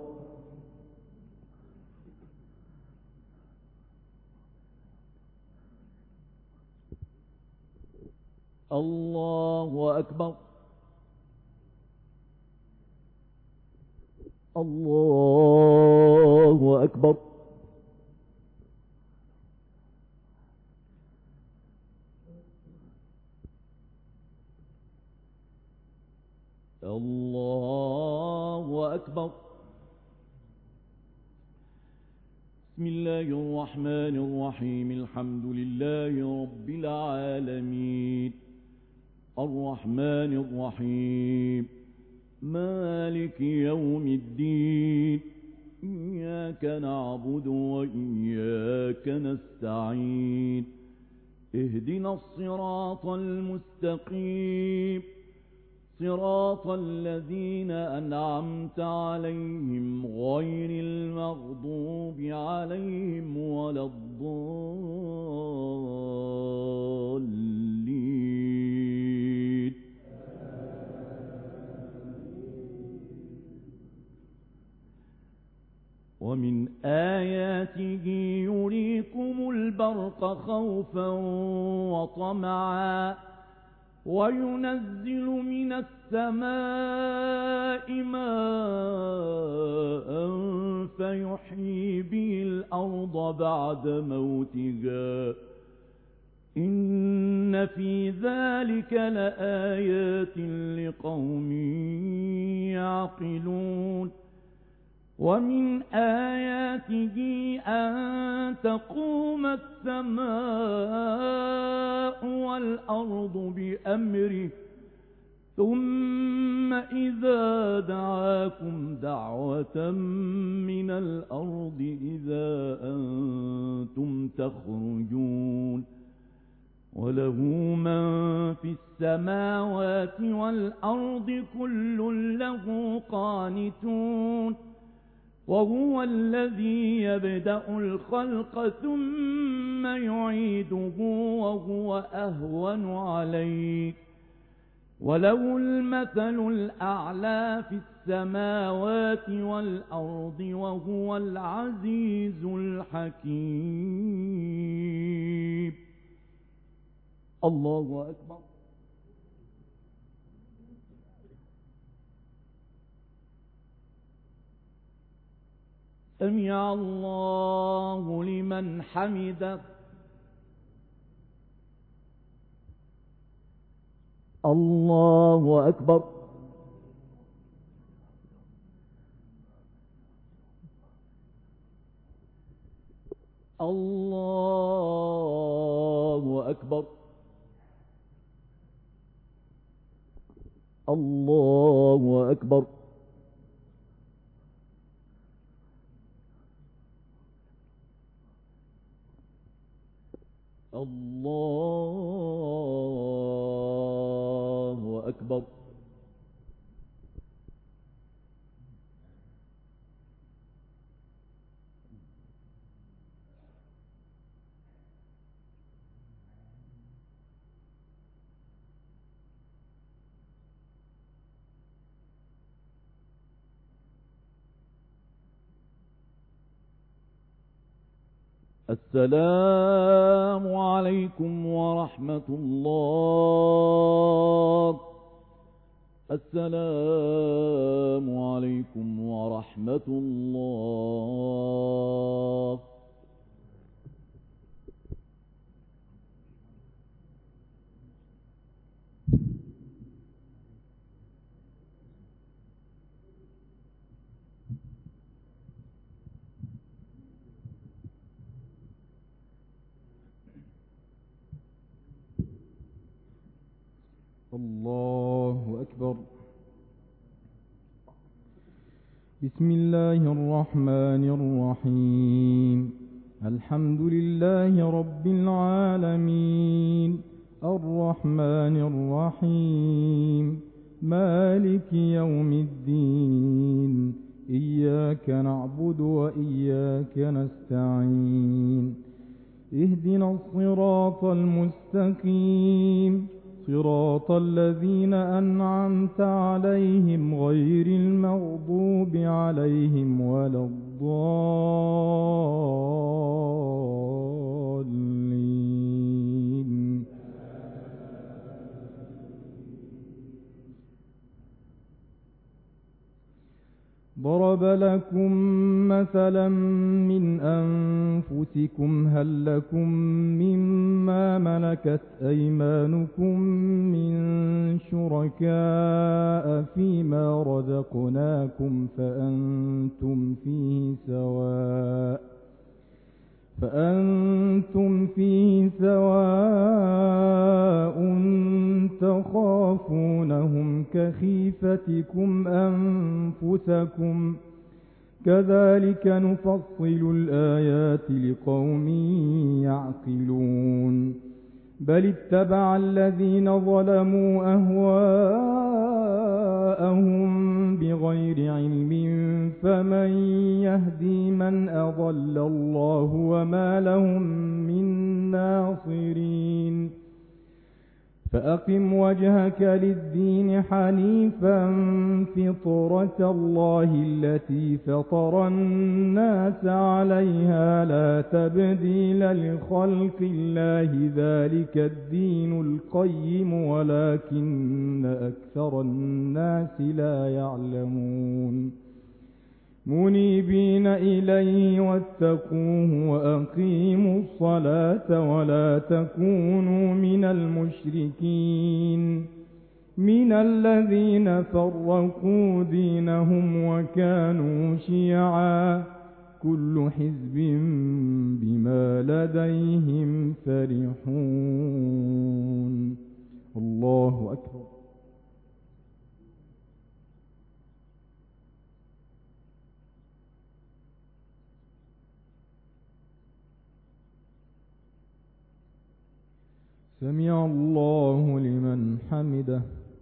الله أكبر. الله أكبر. الله أكبر. بسم الله الرحمن الرحيم. الحمد لله رب العالمين، الرحمن الرحيم، مالك يوم الدين، إياك نعبد وإياك نستعين، اهدنا الصراط المستقيم، صراط الذين أنعمت عليهم غير المغضوب عليهم ولا الضالين. ومن آياته يريكم البرق خوفا وطمعا، وينزل من السماء ماء فيحيي به الأرض بعد موتها، إن في ذلك لآيات لقوم يعقلون. ومن آياته أن تقوم السماء والأرض بأمره ثم إذا دعاكم دعوة من الأرض إذا أنتم تخرجون وله من في السماوات والأرض كل له قانتون وهو الذي يبدأ الخلق ثم يعيده وهو أهون عليه وله المثل الأعلى في السماوات والأرض وهو العزيز الحكيم. الله أكبر. سمع الله لمن حمده. الله أكبر. الله أكبر. الله أكبر. الله أكبر. السلام عليكم ورحمة الله. السلام عليكم ورحمة الله. الله أكبر. بسم الله الرحمن الرحيم. الحمد لله رب العالمين الرحمن الرحيم مالك يوم الدين إياك نعبد وإياك نستعين اهدنا الصراط المستقيم صراط الذين أنعمت عليهم غير المغضوب عليهم ولا الضالين. ضرب لكم مثلا من أنفسكم هل لكم مما ملكت أيمانكم من شركاء فيما رزقناكم فأنتم فيه سواء فأنتم فيه سواء تخافونهم كخيفتكم أنفسكم كذلك نفصل الآيات لقوم يعقلون. بل اتبع الذين ظلموا أهواءهم بغير علم فمن يهدي من أضل الله وما لهم من ناصرين. فأقم وجهك للدين حنيفا فطرة الله التي فطر الناس عليها لا تبديل لخلق الله ذلك الدين القيم ولكن أكثر الناس لا يعلمون. منيبين إليه واتقوه وأقيموا الصلاة ولا تكونوا من المشركين. من الذين فرقوا دينهم وكانوا شيعا كل حزب بما لديهم فرحون. الله أكبر. سمع الله لمن حمده.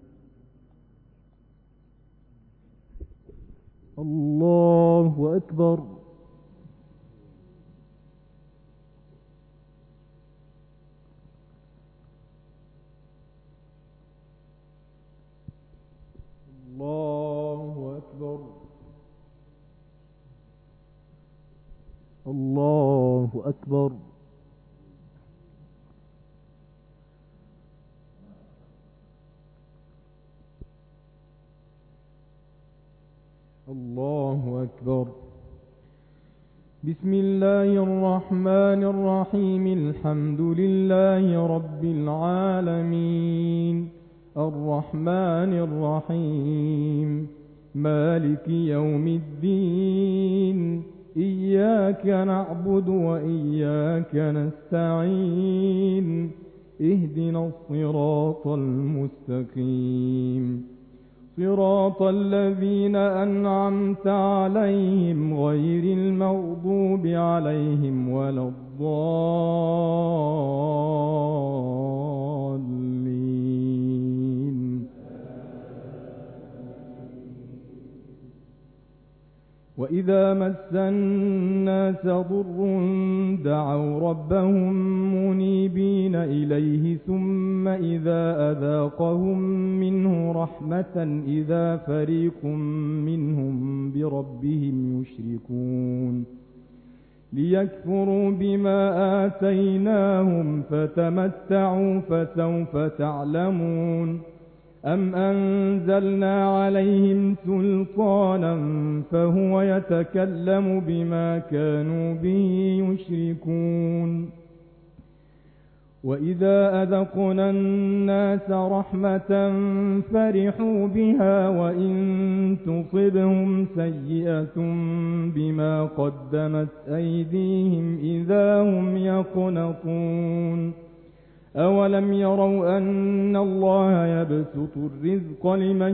الله أكبر. الله أكبر. الله أكبر. الله أكبر. بسم الله الرحمن الرحيم. الحمد لله رب العالمين الرحمن الرحيم مالك يوم الدين إياك نعبد وإياك نستعين اهدنا الصراط المستقيم صراط الذين أنعمت عليهم غير المغضوب عليهم ولا الضالين. وإذا مس الناس ضر دعوا ربهم منيبين إليه ثم إذا أذاقهم منه رحمة إذا فريق منهم بربهم يشركون ليكفروا بما آتيناهم فتمتعوا فسوف تعلمون. أم أنزلنا عليهم سلطانا فهو يتكلم بما كانوا به يشركون. وإذا أذقنا الناس رحمة فرحوا بها وإن تصبهم سيئة بما قدمت أيديهم إذا هم يقنطون. أولم يروا أن الله يبسط الرزق لمن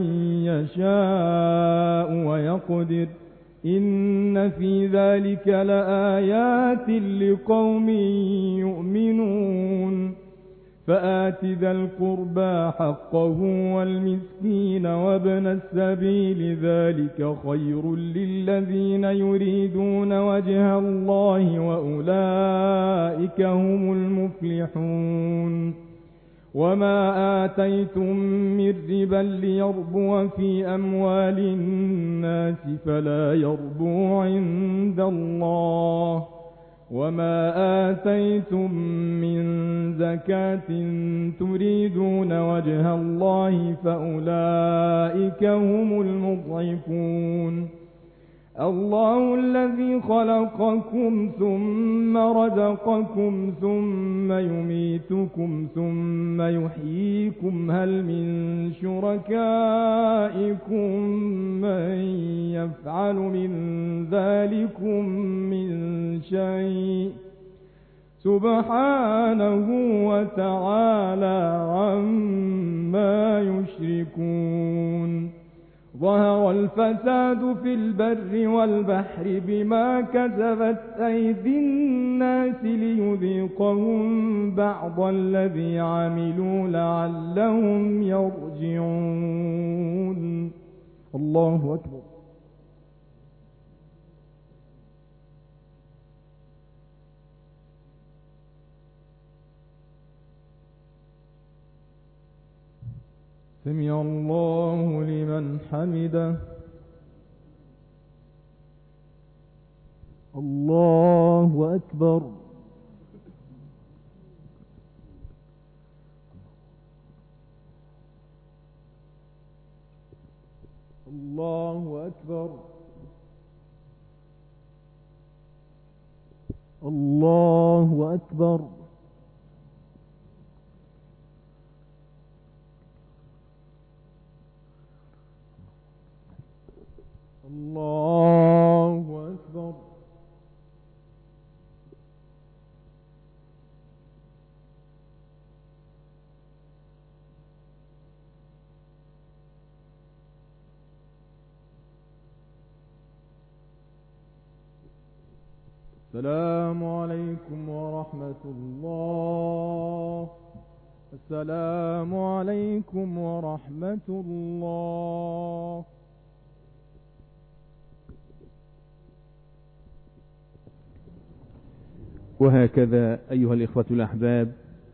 يشاء ويقدر إن في ذلك لآيات لقوم يؤمنون. فآت ذا القربى حقه والمسكين وابن السبيل ذلك خير للذين يريدون وجه الله وأولئك هم المفلحون. وما آتيتم من ربا ليربو في أموال الناس فلا يربو عند الله وما آتيتم من زكاة تريدون وجه الله فأولئك هم المضعفون. الله الذي خلقكم ثم رزقكم ثم يميتكم ثم يحييكم هل من شركائكم من يفعل من ذلكم من شيء سبحانه وتعالى عما يشركون. ظهر الفساد في البر والبحر بما كسبت أيدي الناس ليذيقهم بعض الذي عملوا لعلهم يرجعون. الله أكبر. سمع الله لمن حمده. الله أكبر. الله أكبر. الله أكبر. الله أكبر. السلام عليكم ورحمة الله. السلام عليكم ورحمة الله. وهكذا أيها الإخوة الأحباب،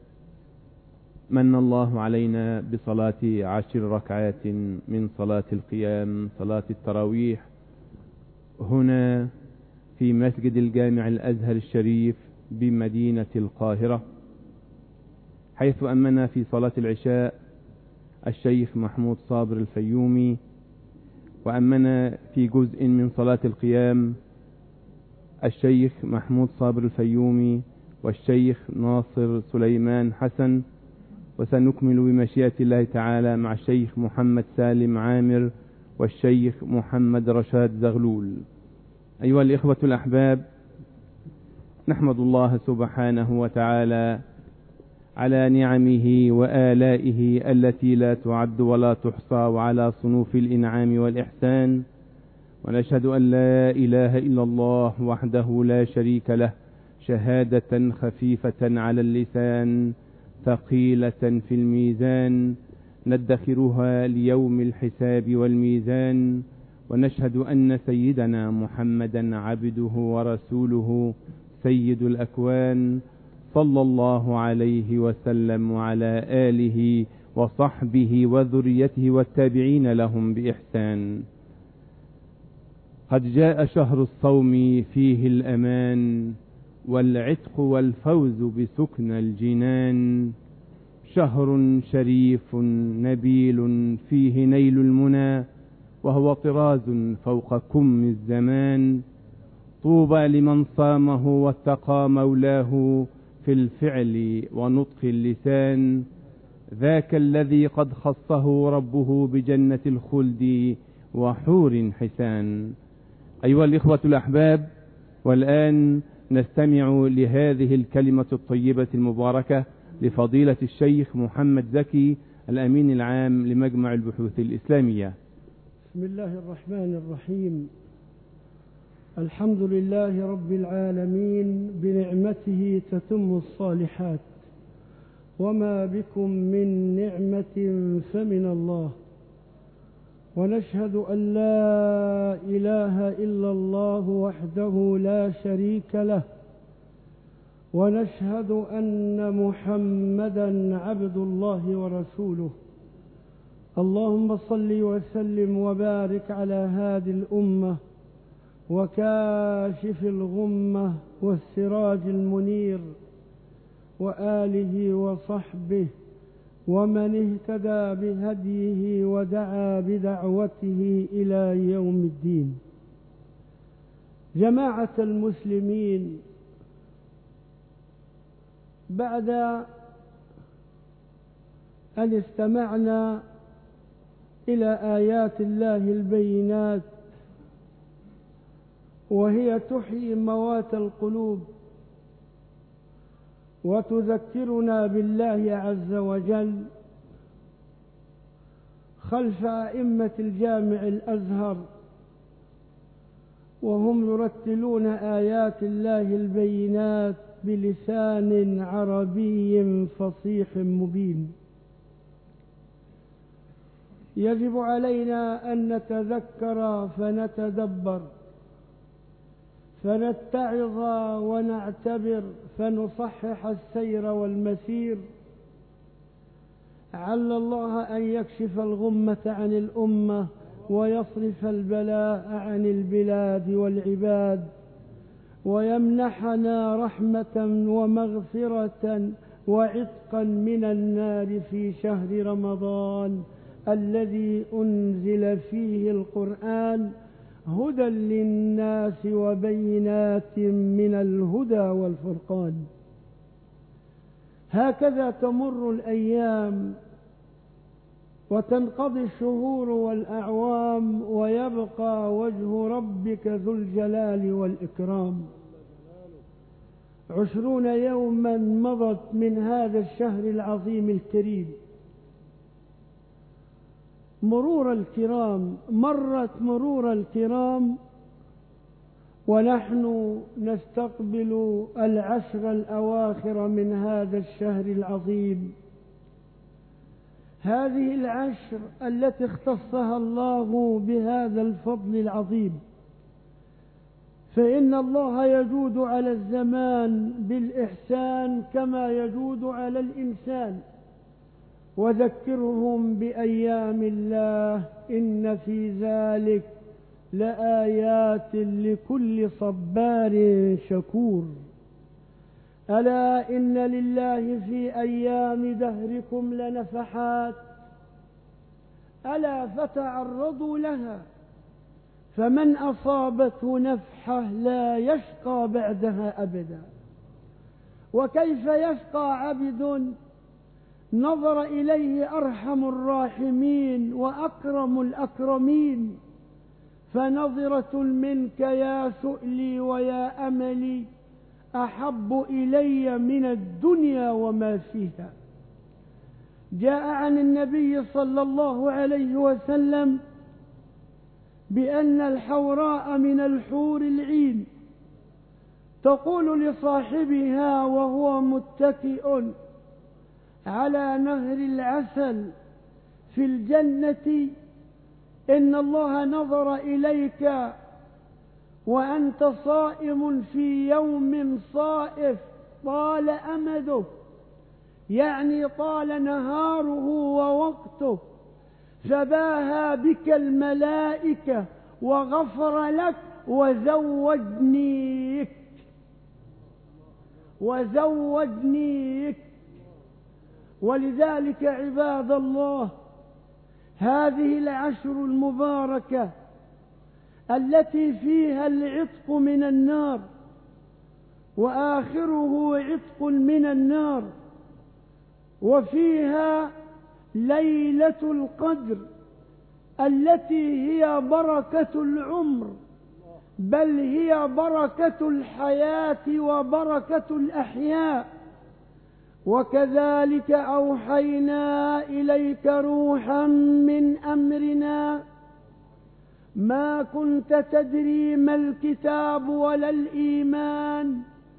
من الله علينا بصلاة عشر ركعات من صلاة القيام، صلاة التراويح، هنا في مسجد الجامع الأزهر الشريف بمدينة القاهرة، حيث أمنا في صلاة العشاء الشيخ محمود صابر الفيومي، وأمنا في جزء من صلاة القيام الشيخ محمود صابر الفيومي والشيخ ناصر سليمان حسن، وسنكمل بمشيئة الله تعالى مع الشيخ محمد سالم عامر والشيخ محمد رشاد زغلول. أيها الإخوة الأحباب، نحمد الله سبحانه وتعالى على نعمه وآلائه التي لا تعد ولا تحصى، وعلى صنوف الإنعام والإحسان، ونشهد أن لا إله إلا الله وحده لا شريك له، شهادة خفيفة على اللسان ثقيلة في الميزان، ندخرها ليوم الحساب والميزان، ونشهد أن سيدنا محمدا عبده ورسوله سيد الأكوان، صلى الله عليه وسلم وعلى آله وصحبه وذريته والتابعين لهم بإحسان. قد جاء شهر الصوم فيه الأمان والعتق والفوز بسكن الجنان، شهر شريف نبيل فيه نيل المنى، وهو طراز فوق كم الزمان، طوبى لمن صامه واتقى مولاه في الفعل ونطق اللسان، ذاك الذي قد خصه ربه بجنة الخلد وحور حسان. أيها الإخوة الأحباب، والآن نستمع لهذه الكلمة الطيبة المباركة لفضيلة الشيخ محمد زكي الأمين العام لمجمع البحوث الإسلامية. بسم الله الرحمن الرحيم. الحمد لله رب العالمين، بنعمته تتم الصالحات، وما بكم من نعمة فمن الله، ونشهد أن لا إله إلا الله وحده لا شريك له، ونشهد أن محمدا عبد الله ورسوله. اللهم صل وسلم وبارك على هذه الأمة وكاشف الغمة والسراج المنير، وآله وصحبه ومن اهتدى بهديه ودعا بدعوته إلى يوم الدين. جماعة المسلمين، بعد أن استمعنا إلى آيات الله البينات، وهي تحيي موات القلوب وتذكرنا بالله عز وجل، خلف أئمة الجامع الأزهر وهم يرتلون آيات الله البينات بلسان عربي فصيح مبين. يجب علينا أن نتذكر فنتدبر، فنتعظ ونعتبر، فنصحح السير والمسير، عل الله أن يكشف الغمة عن الأمة ويصرف البلاء عن البلاد والعباد، ويمنحنا رحمة ومغفرة وعتقا من النار في شهر رمضان الذي أنزل فيه القرآن هدى للناس وبينات من الهدى والفرقان. هكذا تمر الأيام وتنقضي الشهور والأعوام ويبقى وجه ربك ذو الجلال والإكرام. عشرون يوما مضت من هذا الشهر العظيم الكريم، مرور الكرام، مرت مرور الكرام، ونحن نستقبل العشر الأواخر من هذا الشهر العظيم. هذه العشر التي اختصها الله بهذا الفضل العظيم، فإن الله يجود على الزمان بالإحسان كما يجود على الإنسان. وذكرهم بأيام الله إن في ذلك لآيات لكل صبار شكور. ألا إن لله في أيام دهركم لنفحات، ألا فتعرضوا لها، فمن أصابته نفحة لا يشقى بعدها أبدا. وكيف يشقى عبد نظر إليه أرحم الراحمين وأكرم الأكرمين، فنظرة منك يا سؤلي ويا أملي أحب إلي من الدنيا وما فيها. جاء عن النبي صلى الله عليه وسلم بأن الحوراء من الحور العين تقول لصاحبها وهو متكئ على نهر العسل في الجنة: إن الله نظر إليك وأنت صائم في يوم صائف طال أمده، يعني طال نهاره ووقته، فباهى بك الملائكة وغفر لك وزوجنيك وزوجنيك. ولذلك عباد الله، هذه العشر المباركة التي فيها العتق من النار وآخره عتق من النار، وفيها ليلة القدر التي هي بركة العمر، بل هي بركة الحياة وبركة الأحياء. وكذلك أوحينا إليك روحا من أمرنا ما كنت تدري ما الكتاب ولا الإيمان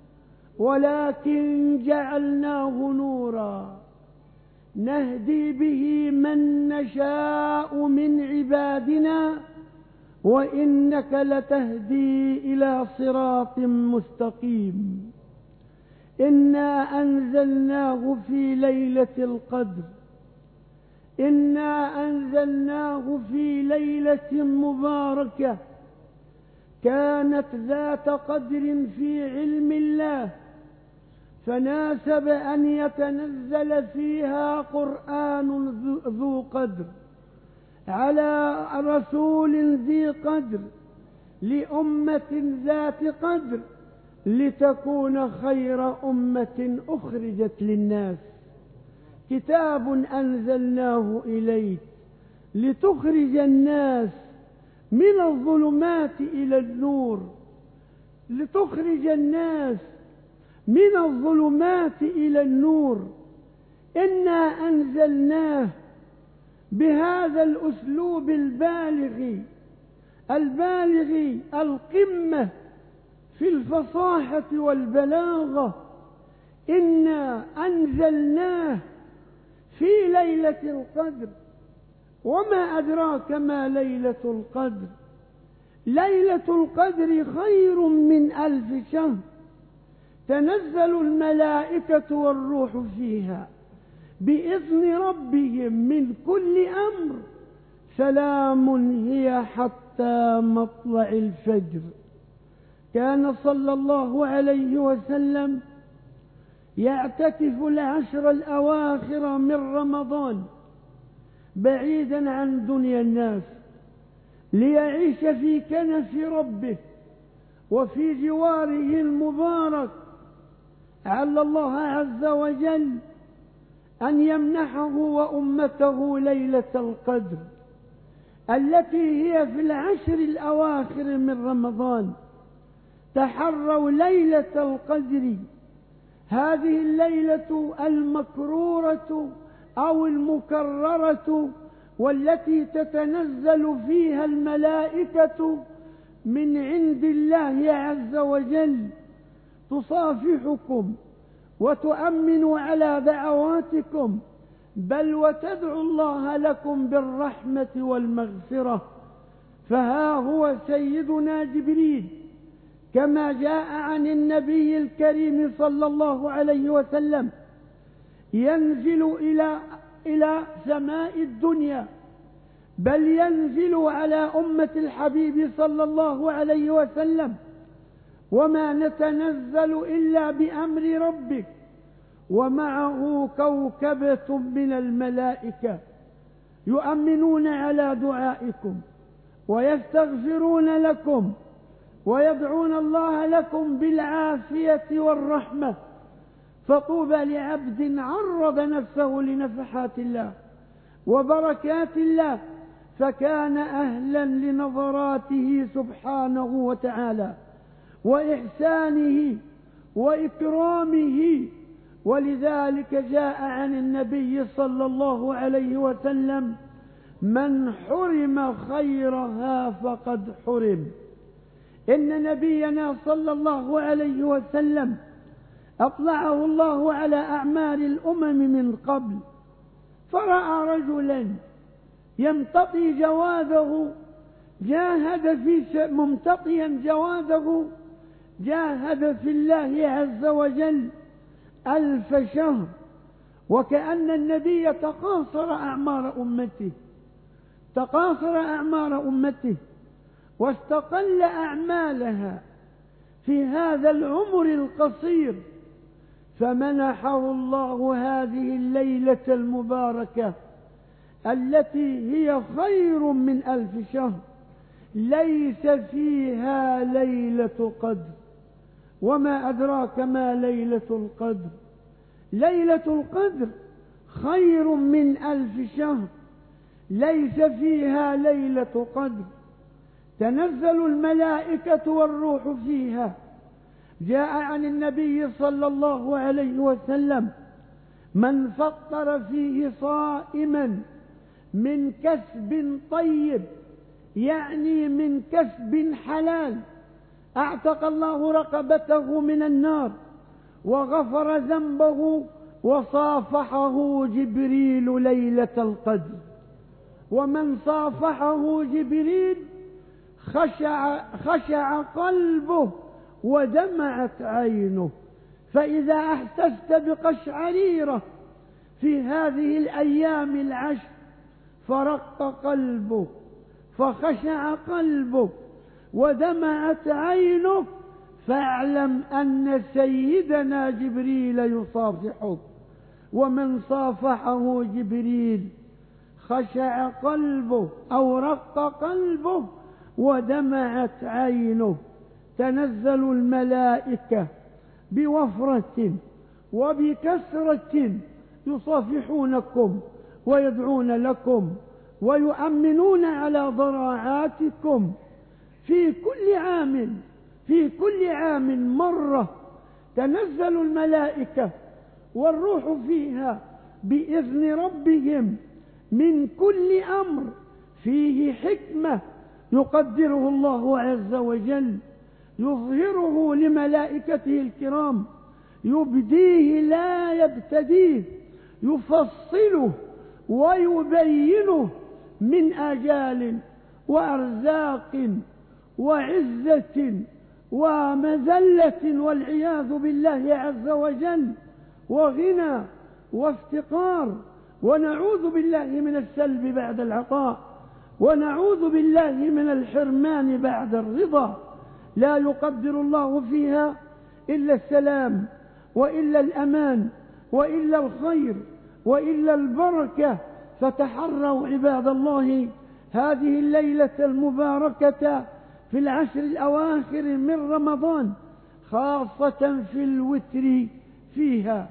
ولكن جعلناه نورا نهدي به من نشاء من عبادنا وإنك لتهدي إلى صراط مستقيم. إنا أنزلناه في ليلة القدر، إنا أنزلناه في ليلة مباركة كانت ذات قدر في علم الله، فناسب أن يتنزل فيها قرآن ذو قدر على رسول ذي قدر لأمة ذات قدر، لتكون خير أمة أخرجت للناس. كتاب أنزلناه إليك لتخرج الناس من الظلمات إلى النور، لتخرج الناس من الظلمات إلى النور. إنا أنزلناه بهذا الأسلوب البالغ البالغ القمة في الفصاحة والبلاغة. إنا أنزلناه في ليلة القدر، وما أدراك ما ليلة القدر؟ ليلة القدر خير من ألف شهر، تنزل الملائكة والروح فيها بإذن ربهم من كل أمر، سلام هي حتى مطلع الفجر. كان صلى الله عليه وسلم يعتكف العشر الأواخر من رمضان بعيدا عن دنيا الناس، ليعيش في كنف ربه وفي جواره المبارك. عل الله عز وجل أن يمنحه وأمته ليلة القدر التي هي في العشر الأواخر من رمضان. تحروا ليلة القدر، هذه الليلة المكرورة أو المكررة، والتي تتنزل فيها الملائكة من عند الله عز وجل تصافحكم وتؤمن على دعواتكم، بل وتدعو الله لكم بالرحمة والمغفرة. فها هو سيدنا جبريل كما جاء عن النبي الكريم صلى الله عليه وسلم ينزل إلى إلى سماء الدنيا، بل ينزل على أمة الحبيب صلى الله عليه وسلم، وما نتنزل إلا بأمر ربك، ومعه كوكبة من الملائكة يؤمنون على دعائكم ويستغفرون لكم ويدعون الله لكم بالعافية والرحمة. فطوبى لعبد عرض نفسه لنفحات الله وبركات الله، فكان أهلا لنظراته سبحانه وتعالى وإحسانه وإكرامه. ولذلك جاء عن النبي صلى الله عليه وسلم: من حرم خيرها فقد حرم. إن نبينا صلى الله عليه وسلم أطلعه الله على أعمال الأمم من قبل، فرأى رجلا يمتطي جواده، جاهد في ممتطيا جواده جاهد في الله عز وجل ألف شهر، وكأن النبي تقاصر أعمار أمته تقاصر أعمار أمته واستقل أعمالها في هذا العمر القصير، فمنحه الله هذه الليلة المباركة التي هي خير من ألف شهر، ليس فيها ليلة قدر. وما أدراك ما ليلة القدر؟ ليلة القدر خير من ألف شهر، ليس فيها ليلة قدر. تنزل الملائكة والروح فيها. جاء عن النبي صلى الله عليه وسلم: من فطر فيه صائما من كسب طيب، يعني من كسب حلال، أعتق الله رقبته من النار وغفر ذنبه وصافحه جبريل ليلة القدر. ومن صافحه جبريل خشع, خشع قلبه ودمعت عينه. فإذا أحسست بقشعريرة في هذه الأيام العشر فرق قلبه فخشع قلبه ودمعت عينه، فاعلم أن سيدنا جبريل يصافحك. ومن صافحه جبريل خشع قلبه أو رق قلبه ودمعت عينه. تنزل الملائكة بوفرة وبكثرة يصافحونكم ويدعون لكم ويؤمنون على ضراعاتكم. في كل عام في كل عام مرة تنزل الملائكة والروح فيها بإذن ربهم من كل أمر فيه حكمة يقدره الله عز وجل، يظهره لملائكته الكرام، يبديه لا يبتديه، يفصله ويبينه من آجال وأرزاق وعزة ومذلة والعياذ بالله عز وجل، وغنى وافتقار. ونعوذ بالله من السلب بعد العطاء، ونعوذ بالله من الحرمان بعد الرضا. لا يقدر الله فيها إلا السلام وإلا الأمان وإلا الخير وإلا البركة. فتحروا عباد الله هذه الليلة المباركة في العشر الأواخر من رمضان، خاصة في الوتر فيها،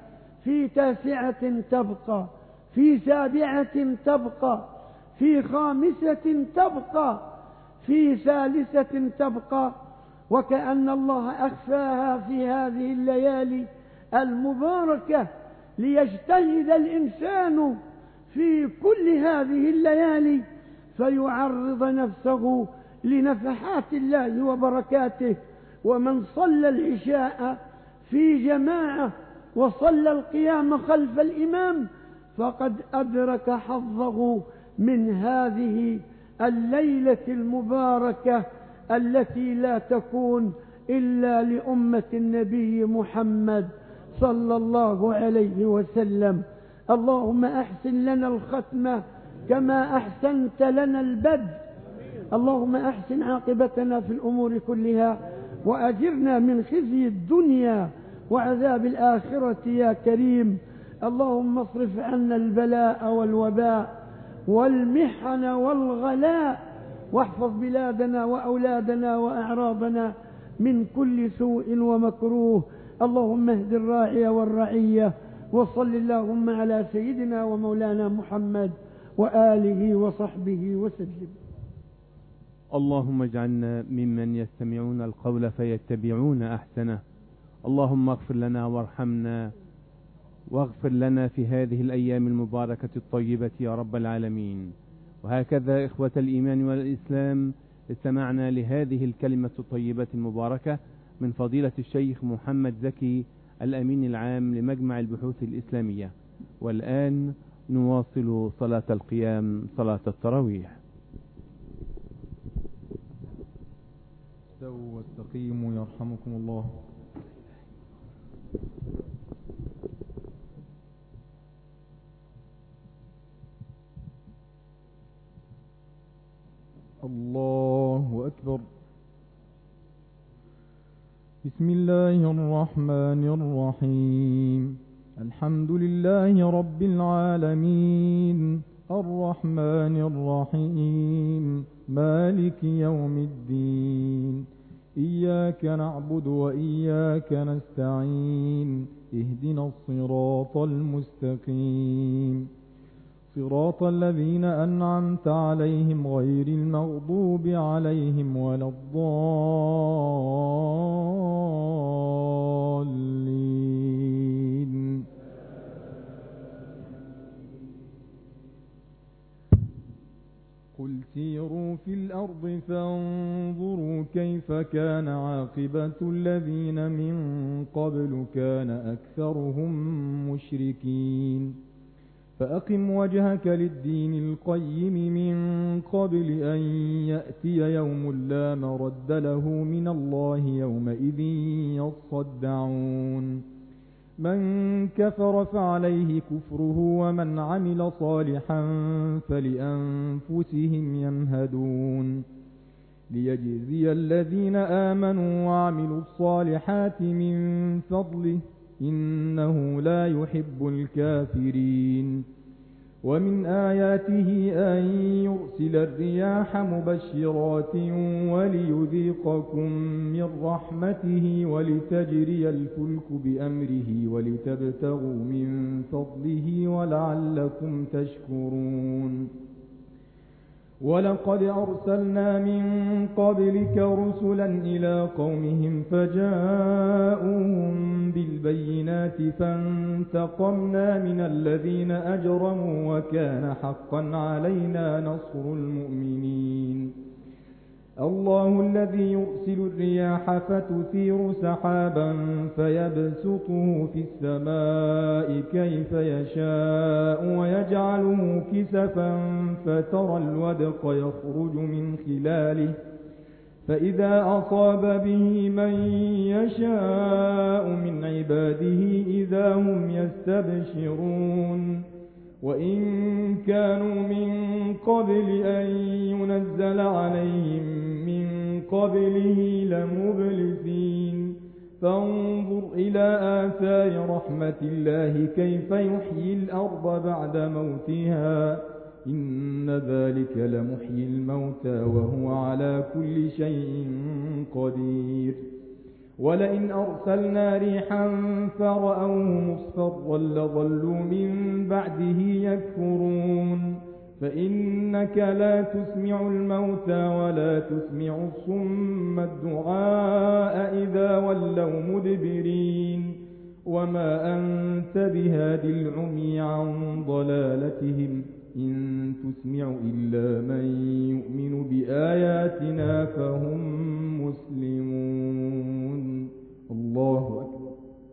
في تاسعة تبقى، في سابعة تبقى، في خامسة تبقى، في ثالثة تبقى، وكأن الله أخفاها في هذه الليالي المباركة ليجتهد الإنسان في كل هذه الليالي فيعرض نفسه لنفحات الله وبركاته. ومن صلى العشاء في جماعة وصلى القيام خلف الإمام فقد أدرك حظه من هذه الليلة المباركة التي لا تكون إلا لأمة النبي محمد صلى الله عليه وسلم. اللهم أحسن لنا الختمة كما أحسنت لنا البدء. اللهم أحسن عاقبتنا في الأمور كلها وأجرنا من خزي الدنيا وعذاب الآخرة يا كريم. اللهم اصرف عنا البلاء والوباء والمحن والغلاء، واحفظ بلادنا وأولادنا وأعراضنا من كل سوء ومكروه. اللهم اهد الراعي والرعية، وصل اللهم على سيدنا ومولانا محمد وآله وصحبه وسلم. اللهم اجعلنا ممن يستمعون القول فيتبعون أحسنه. اللهم اغفر لنا وارحمنا واغفر لنا في هذه الأيام المباركة الطيبة يا رب العالمين. وهكذا إخوة الإيمان والإسلام استمعنا لهذه الكلمة الطيبة المباركة من فضيلة الشيخ محمد زكي الأمين العام لمجمع البحوث الإسلامية. والآن نواصل صلاة القيام، صلاة التراويح. استووا واستقيموا يرحمكم الله. الله أكبر. بسم الله الرحمن الرحيم. الحمد لله رب العالمين الرحمن الرحيم مالك يوم الدين. إياك نعبد وإياك نستعين. اهدنا الصراط المستقيم صراط الذين أنعمت عليهم غير المغضوب عليهم ولا الضالين. قل سيروا في الأرض فانظروا كيف كان عاقبة الذين من قبل كان أكثرهم مشركين. فأقم وجهك للدين القيم من قبل أن يأتي يوم لا مرد له من الله يومئذ يصدعون. من كفر فعليه كفره ومن عمل صالحا فلأنفسهم يمهدون. ليجزي الذين آمنوا وعملوا الصالحات من فضله إنه لا يحب الكافرين. ومن آياته أن يرسل الرياح مبشرات وليذيقكم من رحمته ولتجري الفلك بأمره ولتبتغوا من فضله ولعلكم تشكرون. ولقد أرسلنا من قبلك رسلا إلى قومهم فجاءوهم بالبينات فانتقمنا من الذين أجرموا وكان حقا علينا نصر المؤمنين. الله الذي يرسل الرياح فتثير سحابا فيبسطه في السماء كيف يشاء ويجعله كسفا فترى الودق يخرج من خلاله فإذا أصاب به من يشاء من عباده إذا هم يستبشرون. وإن كانوا من قبل أن ينزل عليهم من قبله لمبلسين. فانظر إلى آثار رحمة الله كيف يحيي الأرض بعد موتها إن ذلك لمحيي الموتى وهو على كل شيء قدير. ولئن أرسلنا ريحا فرأوه مصفرا لظلوا من بعده يكفرون فإنك لا تسمع الموتى ولا تسمع الصم الدعاء إذا ولوا مدبرين وما أنت بهاد العمي عن ضلالتهم إن تسمع إلا من يؤمن بآياتنا فهم مسلمون. الله أكبر.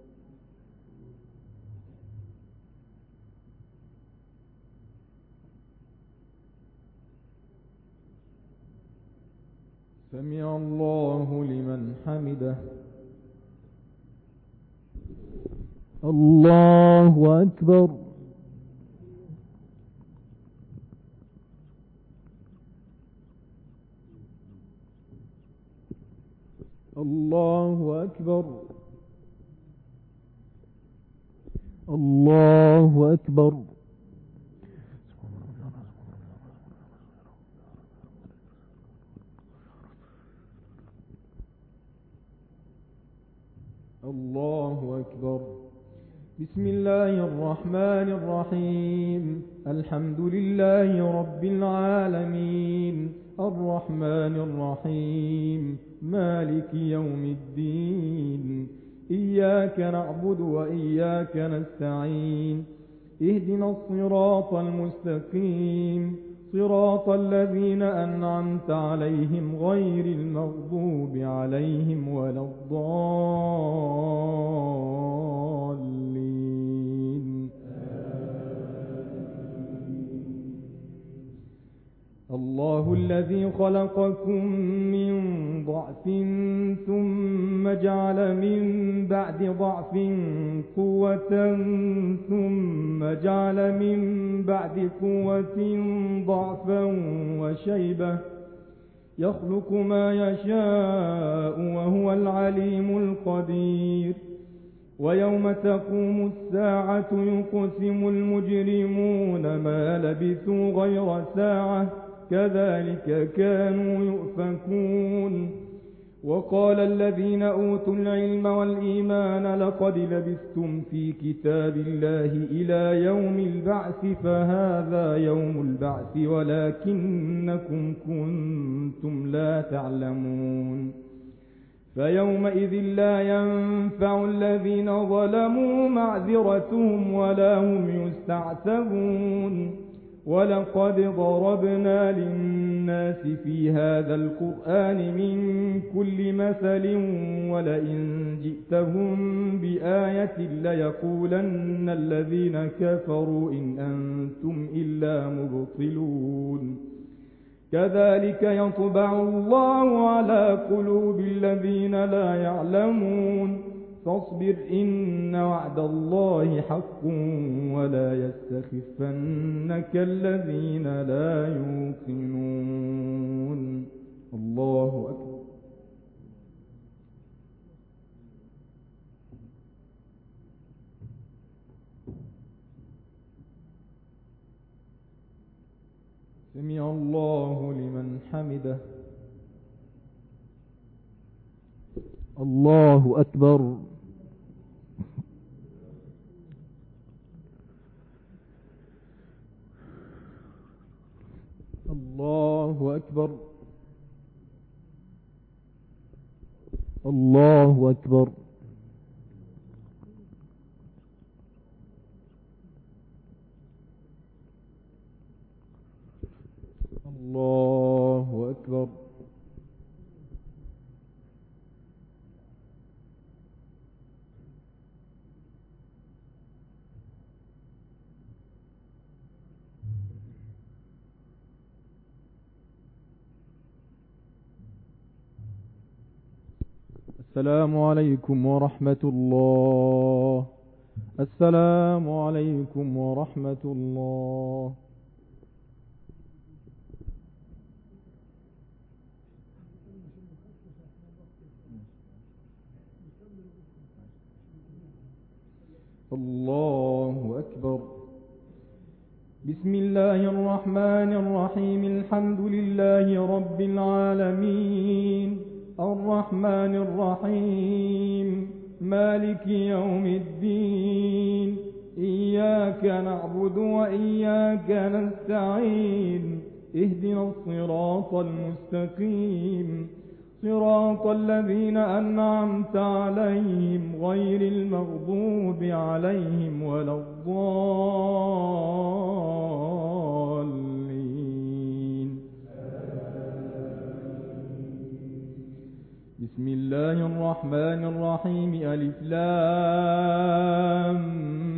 سمع الله لمن حمده. الله أكبر. الله أكبر. الله أكبر. الله أكبر. بسم الله الرحمن الرحيم. الحمد لله رب العالمين الرحمن الرحيم مالك يوم الدين إياك نعبد وإياك نستعين اهدنا الصراط المستقيم صراط الذين أنعمت عليهم غير المغضوب عليهم ولا الضالين. الله الذي خلقكم من ضعف ثم جعل من بعد ضعف قوة ثم جعل من بعد قوة ضعفا وشيبة يخلق ما يشاء وهو العليم القدير. ويوم تقوم الساعة يقسم المجرمون ما لبثوا غير ساعة كذلك كانوا يؤفكون. وقال الذين أوتوا العلم والإيمان لقد لبثتم في كتاب الله إلى يوم البعث فهذا يوم البعث ولكنكم كنتم لا تعلمون. فيومئذ لا ينفع الذين ظلموا معذرتهم ولا هم يستعتبون. ولقد ضربنا للناس في هذا القرآن من كل مثل ولئن جئتهم بآية ليقولن الذين كفروا إن أنتم إلا مبطلون. كذلك يطبع الله على قلوب الذين لا يعلمون. فاصبر إن وعد الله حق ولا يستخفنك الذين لا يوقنون. الله أكبر. سمع الله لمن حمده. الله أكبر. الله أكبر. الله أكبر. الله أكبر. السلام عليكم ورحمة الله. السلام عليكم ورحمة الله. الله أكبر. بسم الله الرحمن الرحيم. الحمد لله رب العالمين الرحمن الرحيم مالك يوم الدين إياك نعبد وإياك نستعين اهدنا الصراط المستقيم صراط الذين أنعمت عليهم غير المغضوب عليهم ولا الضالين. بسم الله الرحمن الرحيم ألف لام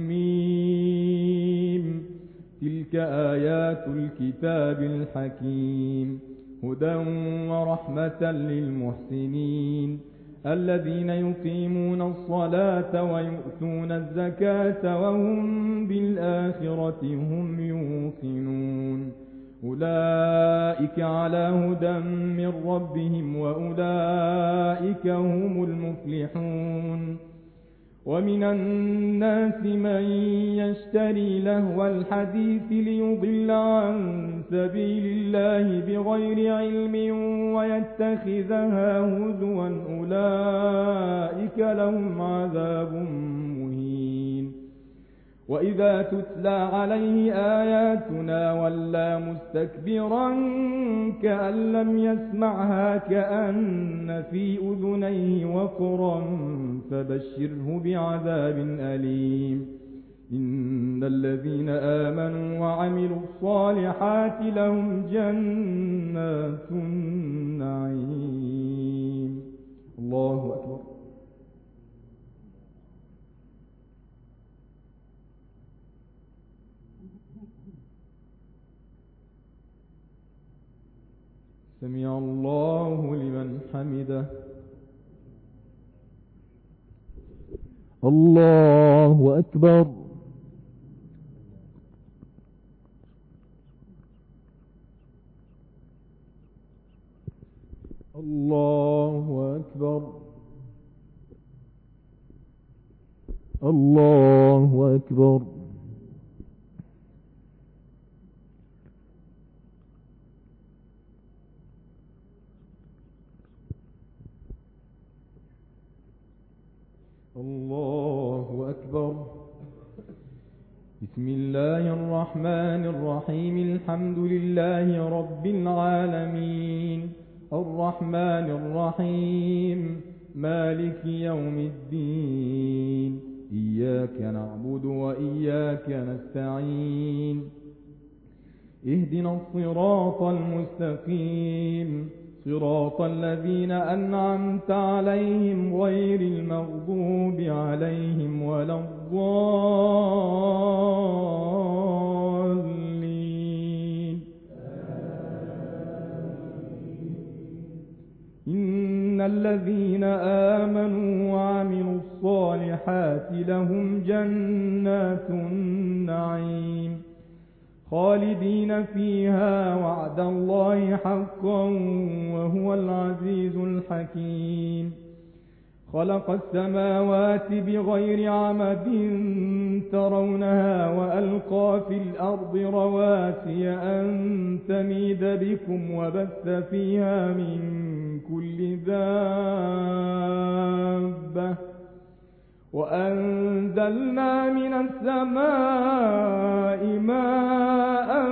ميم تلك آيات الكتاب الحكيم هدى ورحمة للمحسنين الذين يقيمون الصلاة ويؤتون الزكاة وهم بالآخرة هم يوقنون أولئك على هدى من ربهم وأولئك هم المفلحون. ومن الناس من يشتري لهو الحديث ليضل عن سبيل الله بغير علم ويتخذها هزوا أولئك لهم عذاب مهين. وإذا تتلى عليه آياتنا ولى مستكبرا كأن لم يسمعها كأن في أذنيه وقرا فبشره بعذاب أليم. إن الذين آمنوا وعملوا الصالحات لهم جنات النعيم. الله أكبر. سمع الله لمن حمده. الله أكبر. الله أكبر. الله أكبر. الله أكبر. بسم الله الرحمن الرحيم الحمد لله رب العالمين الرحمن الرحيم مالك يوم الدين إياك نعبد وإياك نستعين اهدنا الصراط المستقيم صراط الذين أنعمت عليهم غير المغضوب عليهم ولا الضالين. إن الذين آمنوا وعملوا الصالحات لهم جنات النعيم خالدين فيها وعد الله حقا وهو العزيز الحكيم. خلق السماوات بغير عمد ترونها وألقى في الأرض رواسي أن تميد بكم وبث فيها من كل دابة وأنزلنا من السماء ماء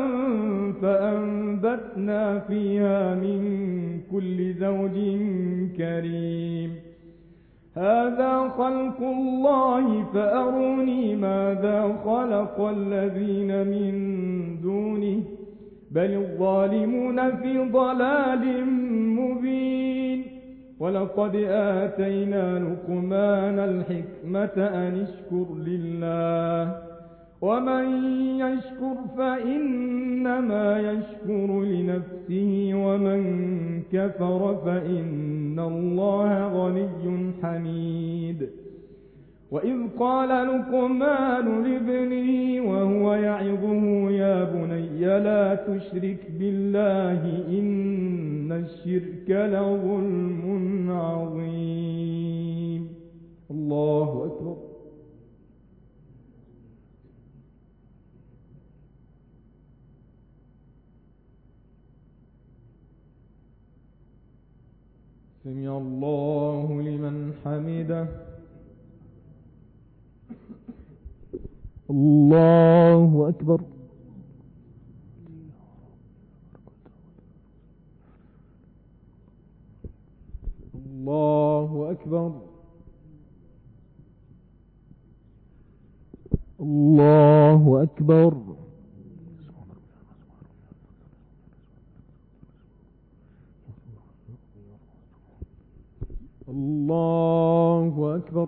فأنبتنا فيها من كل زوج كريم. هذا خلق الله فأروني ماذا خلق الذين من دونه بل الظالمون في ضلال مبين. ولقد آتينا لقمان الحكمة أن اشكر لله ومن يشكر فإنما يشكر لنفسه ومن كفر فإن الله غني حميد. وإذ قال لقمان لابنه وهو يعظه يا بني لا تشرك بالله إن الشرك لظلم عظيم. الله أكبر. سمع الله لمن حمده. الله أكبر. الله أكبر. الله أكبر. الله أكبر.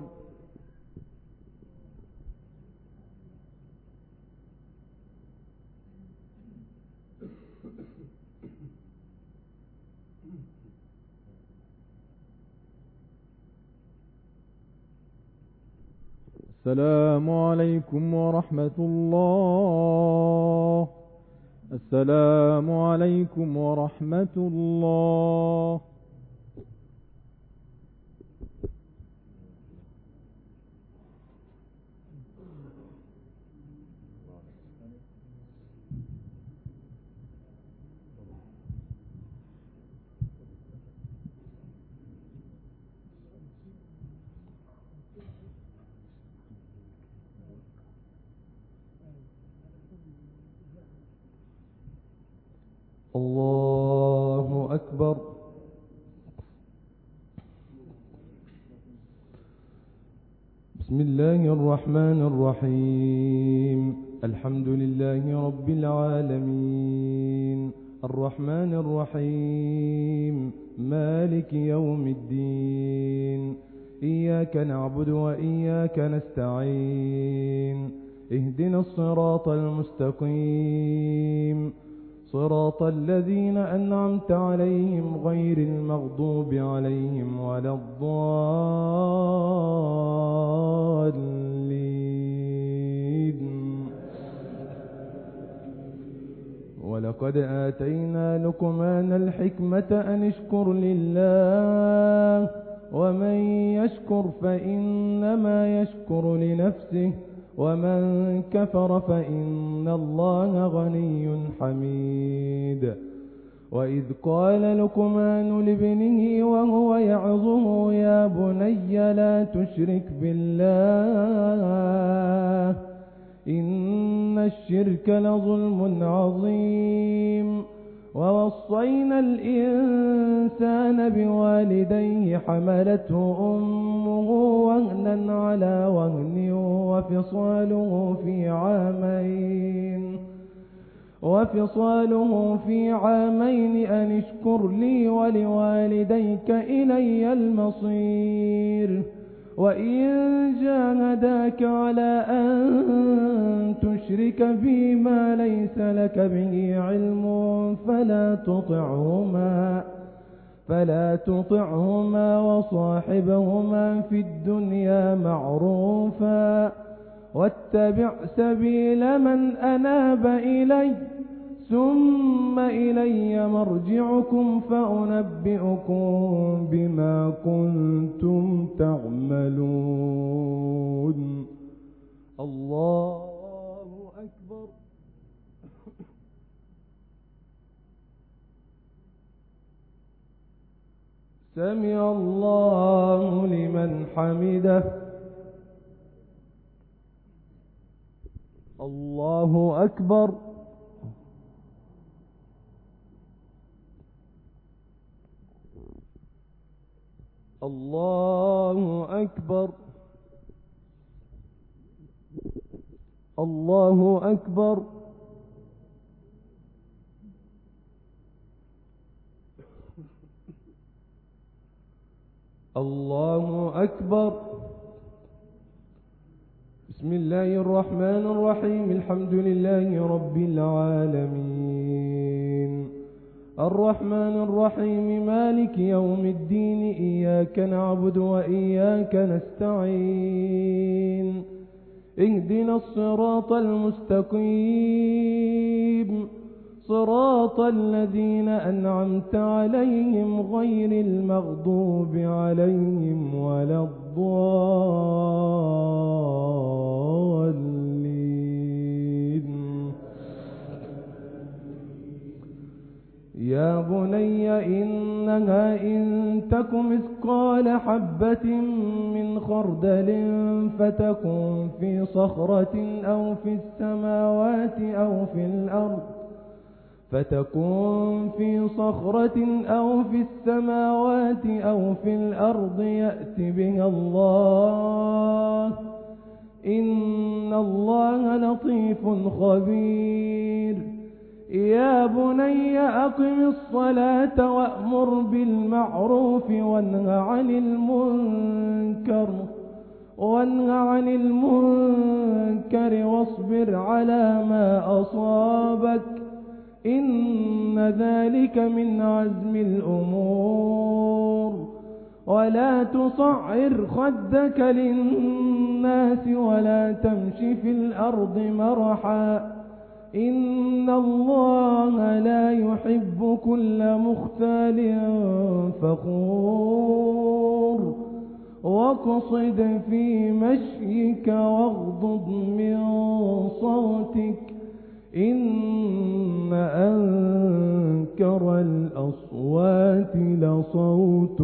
السلام عليكم ورحمة الله. السلام عليكم ورحمة الله. الله أكبر. بسم الله الرحمن الرحيم. الحمد لله رب العالمين الرحمن الرحيم مالك يوم الدين. إياك نعبد وإياك نستعين. اهدنا الصراط المستقيم صراط الذين أنعمت عليهم غير المغضوب عليهم ولا الضالين. ولقد آتينا لقمان الحكمة أن اشكر لله ومن يشكر فإنما يشكر لنفسه ومن كفر فإن الله غني حميد. وإذ قال لقمان لابنه وهو يعظه يا بني لا تشرك بالله إن الشرك لظلم عظيم. ووصينا الإنسان بوالديه حملته أمه وهنا على وهن وفصاله في عامين وفصاله في عامين أن اشكر لي ولوالديك إلي المصير. وإن جاهداك على أن تشرك بي ما ليس لك به علم فلا تطعهما فلا تطعهما وصاحبهما في الدنيا معروفا واتبع سبيل من أناب إلي ثم إلي مرجعكم فأنبئكم بما كنتم تعملون. الله أكبر. سمع الله لمن حمده. الله أكبر. الله أكبر. الله أكبر. الله أكبر. بسم الله الرحمن الرحيم. الحمد لله رب العالمين الرحمن الرحيم مالك يوم الدين. إياك نعبد وإياك نستعين. اهدنا الصراط المستقيم صراط الذين أنعمت عليهم غير المغضوب عليهم ولا الضالين. يا بني إنها إن تك مثقال حبة من خردل فتكن في صخرة أو في السماوات أو في الأرض فتكون في صخرة أو في السماوات أو في الأرض يأت بها الله إن الله لطيف خبير. يا بني أقم الصلاة وأمر بالمعروف وانه عن المنكر وانه عن المنكر واصبر على ما أصابك إن ذلك من عزم الأمور. ولا تصعر خدك للناس ولا تمش في الأرض مرحا إن الله لا يحب كل مختال فخور. واقصد في مشيك واغضض من صوتك إن أنكر الأصوات لصوت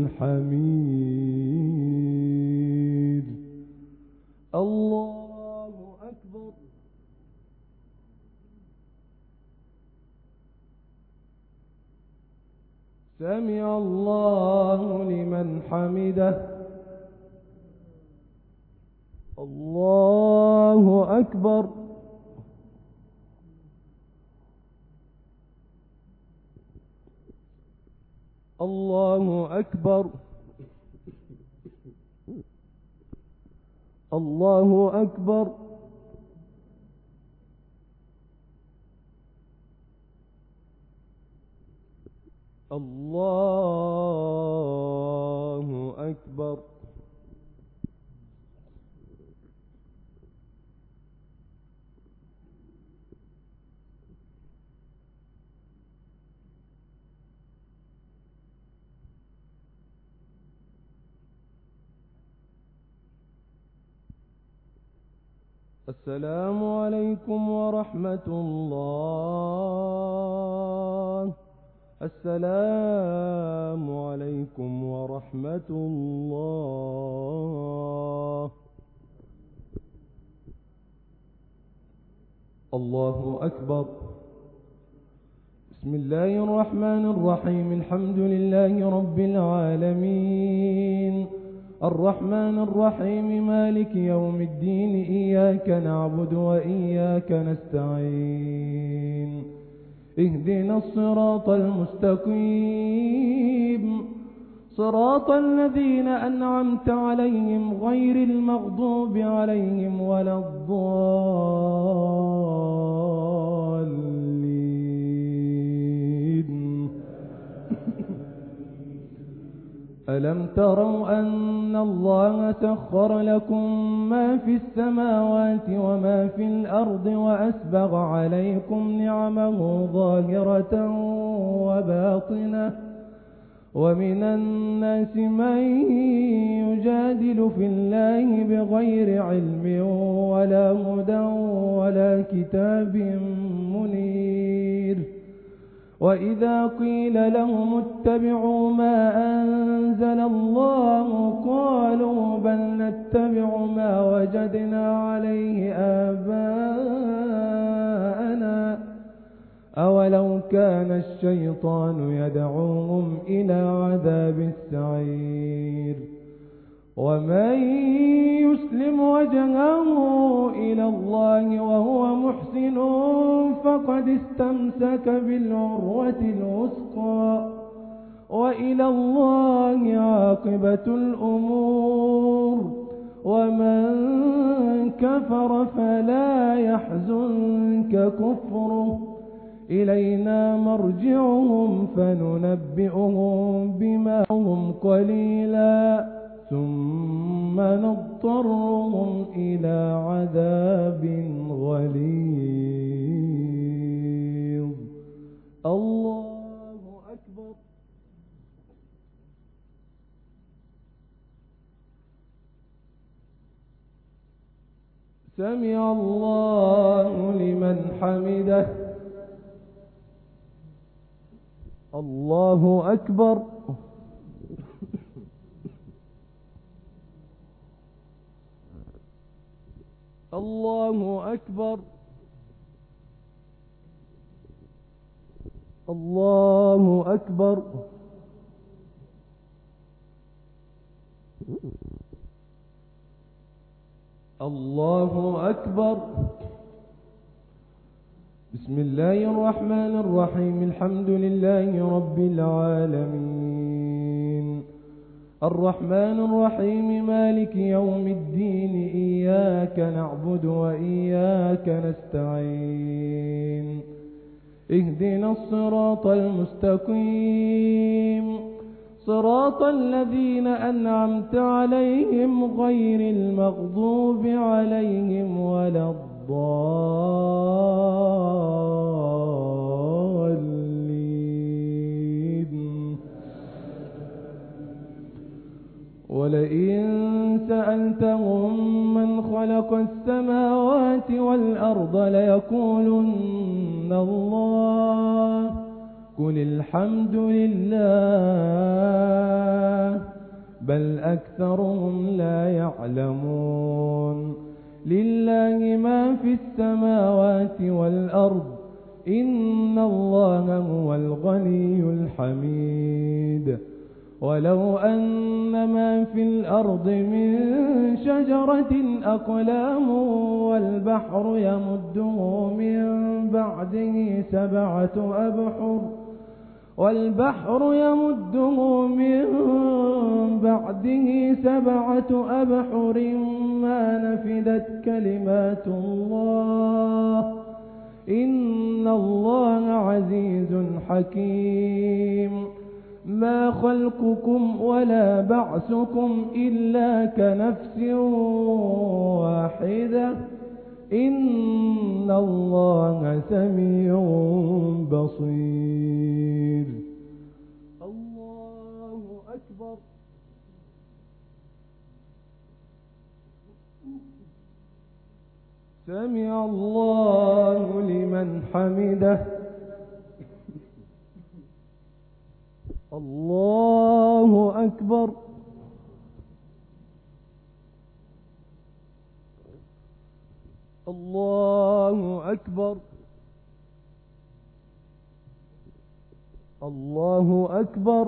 الحمير. الله أكبر. سمع الله لمن حمده. الله أكبر. الله أكبر. الله أكبر. الله أكبر. السلام عليكم ورحمة الله. السلام عليكم ورحمة الله. الله أكبر. بسم الله الرحمن الرحيم الحمد لله رب العالمين الرحمن الرحيم مالك يوم الدين إياك نعبد وإياك نستعين اهدنا الصراط المستقيم صراط الذين أنعمت عليهم غير المغضوب عليهم ولا الضالين. ألم تروا أن الله سخر لكم ما في السماوات وما في الأرض وأسبغ عليكم نعمه ظاهرة وباطنة ومن الناس من يجادل في الله بغير علم ولا هدى ولا كتاب منير وإذا قيل لهم اتبعوا ما أنزل الله قالوا بل نتبع ما وجدنا عليه آباءنا أولو كان الشيطان يدعوهم إلى عذاب السعير ومن يسلم وجهه إلى الله وهو محسن فقد استمسك بالعروة الوثقى وإلى الله عاقبة الأمور ومن كفر فلا يحزنك كفره إلينا مرجعهم فننبئهم بما هم قليلا ثم نضطرهم إلى عذاب غليظ. الله أكبر. سمع الله لمن حمده. الله أكبر. الله أكبر. الله أكبر. الله أكبر. بسم الله الرحمن الرحيم. الحمد لله رب العالمين الرحمن الرحيم مالك يوم الدين إياك نعبد وإياك نستعين اهدنا الصراط المستقيم صراط الذين أنعمت عليهم غير المغضوب عليهم ولا الضالين. ولئن سألتهم من خلق السماوات والأرض ليقولن الله قل الحمد لله بل أكثرهم لا يعلمون. لله ما في السماوات والأرض إن الله هو الغني الحميد. ولو أن ما في الأرض من شجرة أقلام والبحر يمده من بعده سبعة أبحر والبحر يمده من بعده سبعة أبحر ما نفدت كلمات الله إن الله عزيز حكيم. ما خلقكم ولا بعثكم إلا كنفس واحدة إن الله سميع بصير. الله أكبر. سمع الله لمن حمده. الله أكبر. الله أكبر. الله أكبر.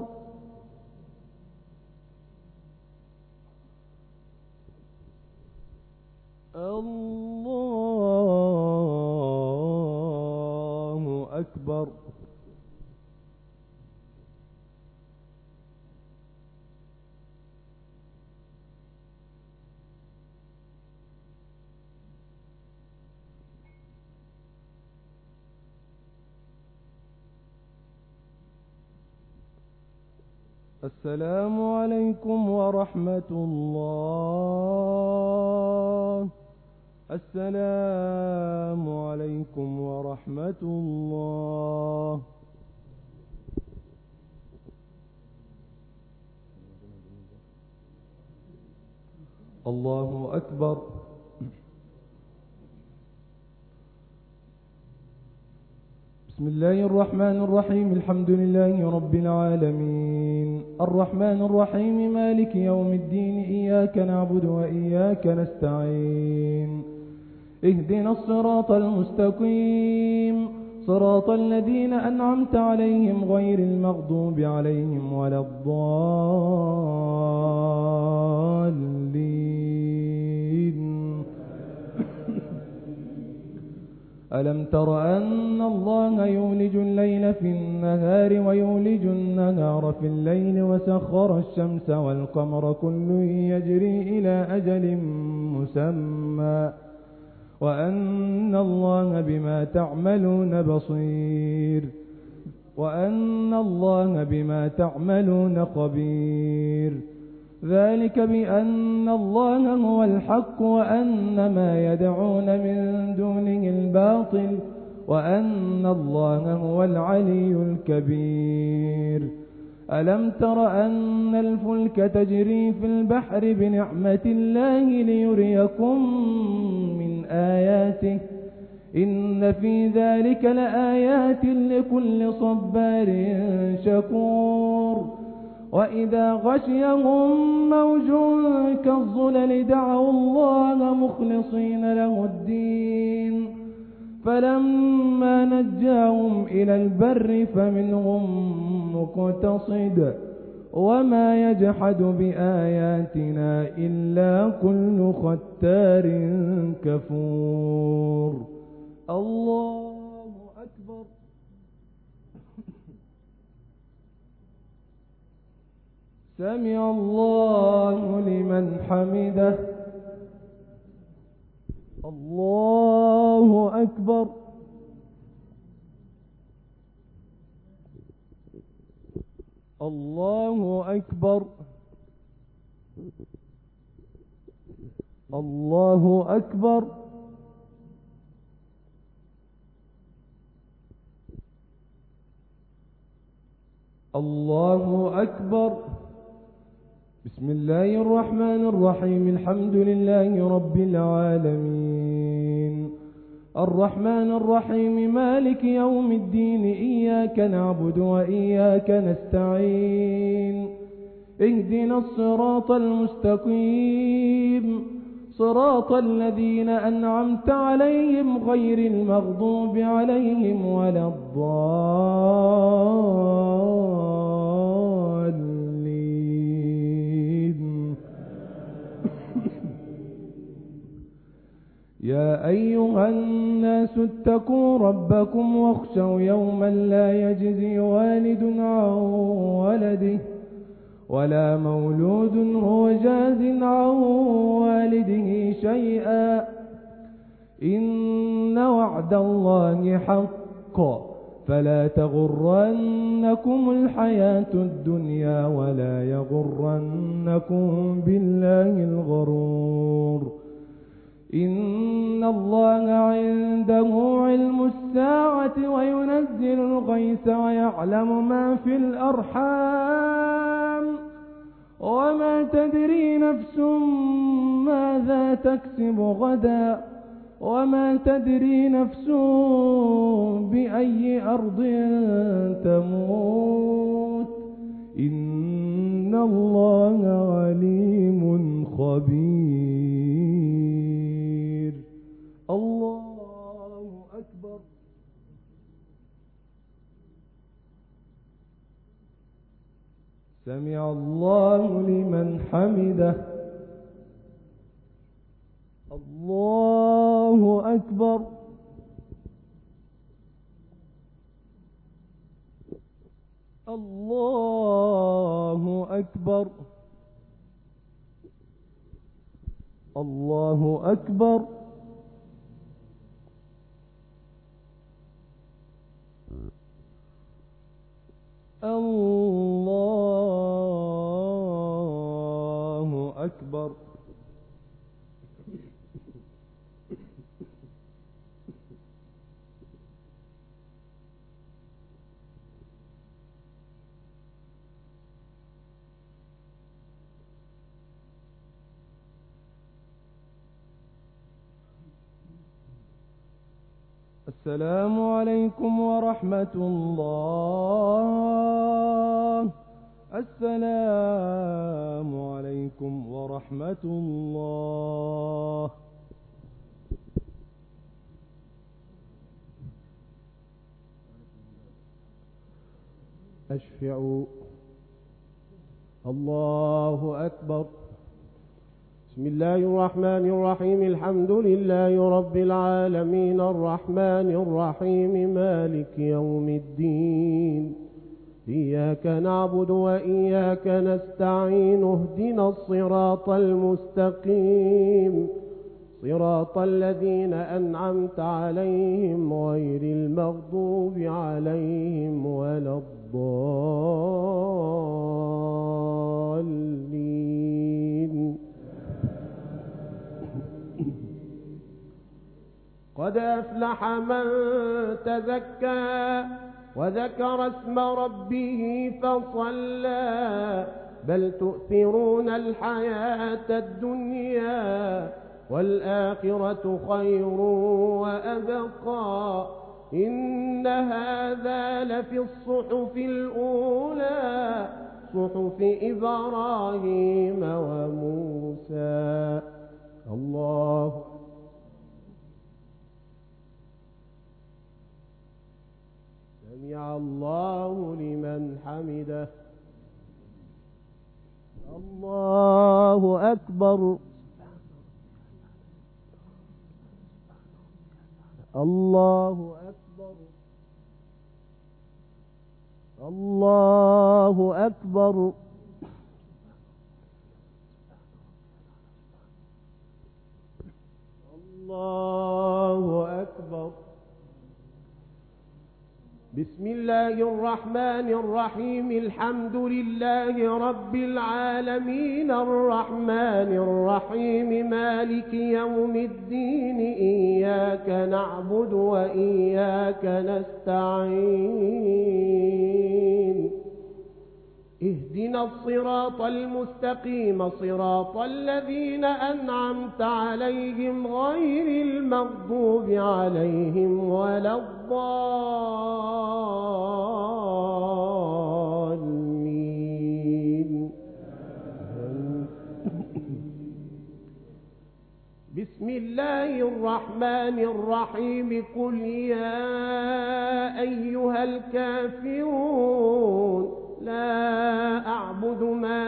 الله أكبر. السلام عليكم ورحمة الله. السلام عليكم ورحمة الله. الله أكبر. بسم الله الرحمن الرحيم الحمد لله رب العالمين الرحمن الرحيم مالك يوم الدين إياك نعبد وإياك نستعين اهدنا الصراط المستقيم صراط الذين أنعمت عليهم غير المغضوب عليهم ولا الضالين. ألم تر أن الله يولج الليل في النهار ويولج النهار في الليل وسخر الشمس والقمر كل يجري إلى أجل مسمى وأن الله بما تعملون بصير وأن الله بما تعملون خبير. ذلك بأن الله هو الحق وأن ما يدعون من دونه الباطل وأن الله هو العلي الكبير. ألم تر أن الفلك تجري في البحر بنعمة الله ليريكم من آياته إن في ذلك لآيات لكل صبار شكور. وإذا غشيهم موج كالظلل دعوا الله مخلصين له الدين فلما نجاهم إلى البر فمنهم مقتصد وما يجحد بآياتنا إلا كل ختار كفور. الله أكبر. سمع الله لمن حمده. الله أكبر. الله أكبر. الله أكبر. الله أكبر. بسم الله الرحمن الرحيم. الحمد لله رب العالمين الرحمن الرحيم مالك يوم الدين إياك نعبد وإياك نستعين اهدنا الصراط المستقيم صراط الذين أنعمت عليهم غير المغضوب عليهم ولا الضالين. يا أيها الناس اتقوا ربكم واخشوا يوما لا يجزي والد عن ولده ولا مولود هو جاز عن والده شيئا إن وعد الله حق فلا تغرنكم الحياة الدنيا ولا يغرنكم بالله الغرور. إن الله عنده علم الساعة وينزل الغيث ويعلم ما في الأرحام وما تدري نفس ماذا تكسب غدا وما تدري نفس بأي أرض تموت إن الله عليم خبير. الله أكبر. سمع الله لمن حمده. الله أكبر. الله أكبر. الله أكبر. الله أكبر. السلام عليكم ورحمة الله. السلام عليكم ورحمة الله. أشفعوا. الله أكبر. بسم الله الرحمن الرحيم الحمد لله رب العالمين الرحمن الرحيم مالك يوم الدين إياك نعبد وإياك نستعين اهدنا الصراط المستقيم صراط الذين أنعمت عليهم غير المغضوب عليهم ولا الضالين. قد أفلح من تزكى وذكر اسم ربه فصلى بل تؤثرون الحياة الدنيا والآخرة خير وأبقى إن هذا لفي الصحف الأولى صحف إبراهيم وموسى. الله سمع الله لمن حمده. الله أكبر. الله أكبر. الله أكبر. الله أكبر. بسم الله الرحمن الرحيم. الحمد لله رب العالمين الرحمن الرحيم مالك يوم الدين إياك نعبد وإياك نستعين اهدنا الصراط المستقيم صراط الذين أنعمت عليهم غير المغضوب عليهم ولا الضالين. بسم الله الرحمن الرحيم. قل يا أيها الكافرون لا أعبد ما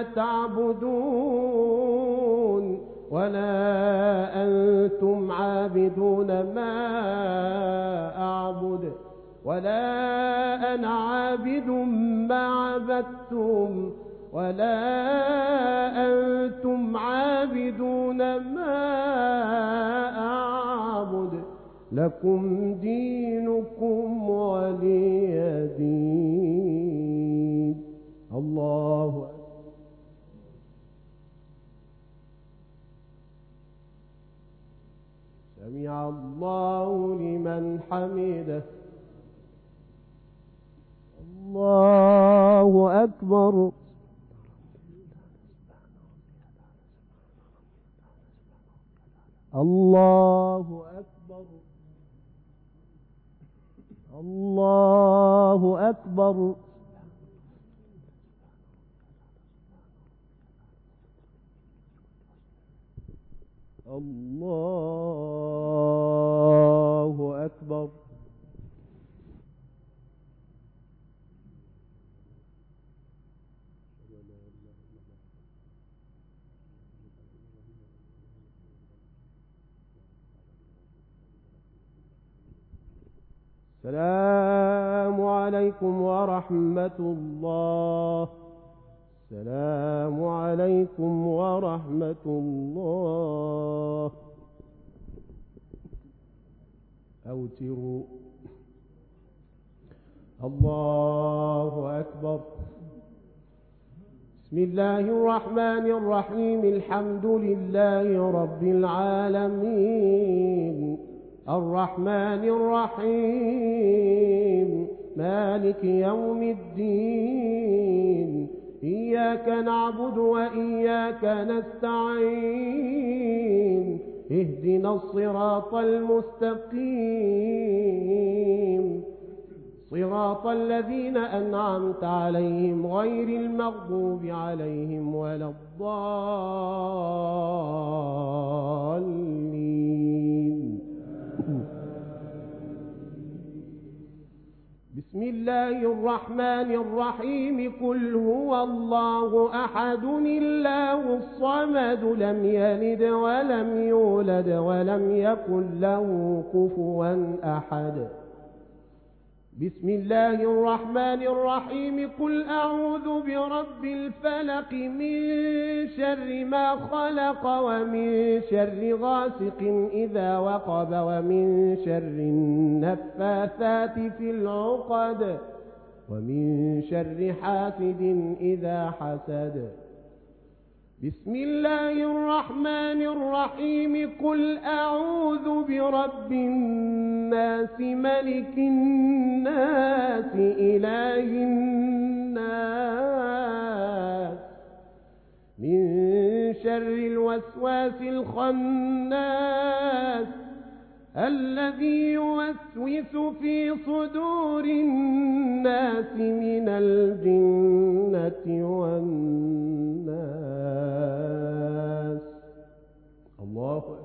تعبدون ولا أنتم عابدون ما أعبد ولا أنا عابد ما عبدتم ولا أنتم عابدون ما أعبد لكم دينكم ولي دين. الله سمع الله لمن حمده. الله أكبر. الله أكبر. الله أكبر. الله أكبر. السلام عليكم ورحمة الله. السلام عليكم ورحمة الله. أوتروا. الله أكبر. بسم الله الرحمن الرحيم. الحمد لله رب العالمين الرحمن الرحيم مالك يوم الدين إياك نعبد وإياك نستعين اهدنا الصراط المستقيم صراط الذين أنعمت عليهم غير المغضوب عليهم ولا الضالين. بسم الله الرحمن الرحيم. قل هو الله أحد الله الصمد لم يلد ولم يولد ولم يكن له كفوا أحد. بسم الله الرحمن الرحيم. قل أعوذ برب الفلق من شر ما خلق ومن شر غاسق إذا وقب ومن شر النفاثات في العقد ومن شر حاسد إذا حسد. بسم الله الرحمن الرحيم. قل أعوذ برب الناس ملك الناس إله الناس من شر الوسواس الوسواس الخناس الذي يوسوس في صدور الناس من الجنة والناس. الله أكبر.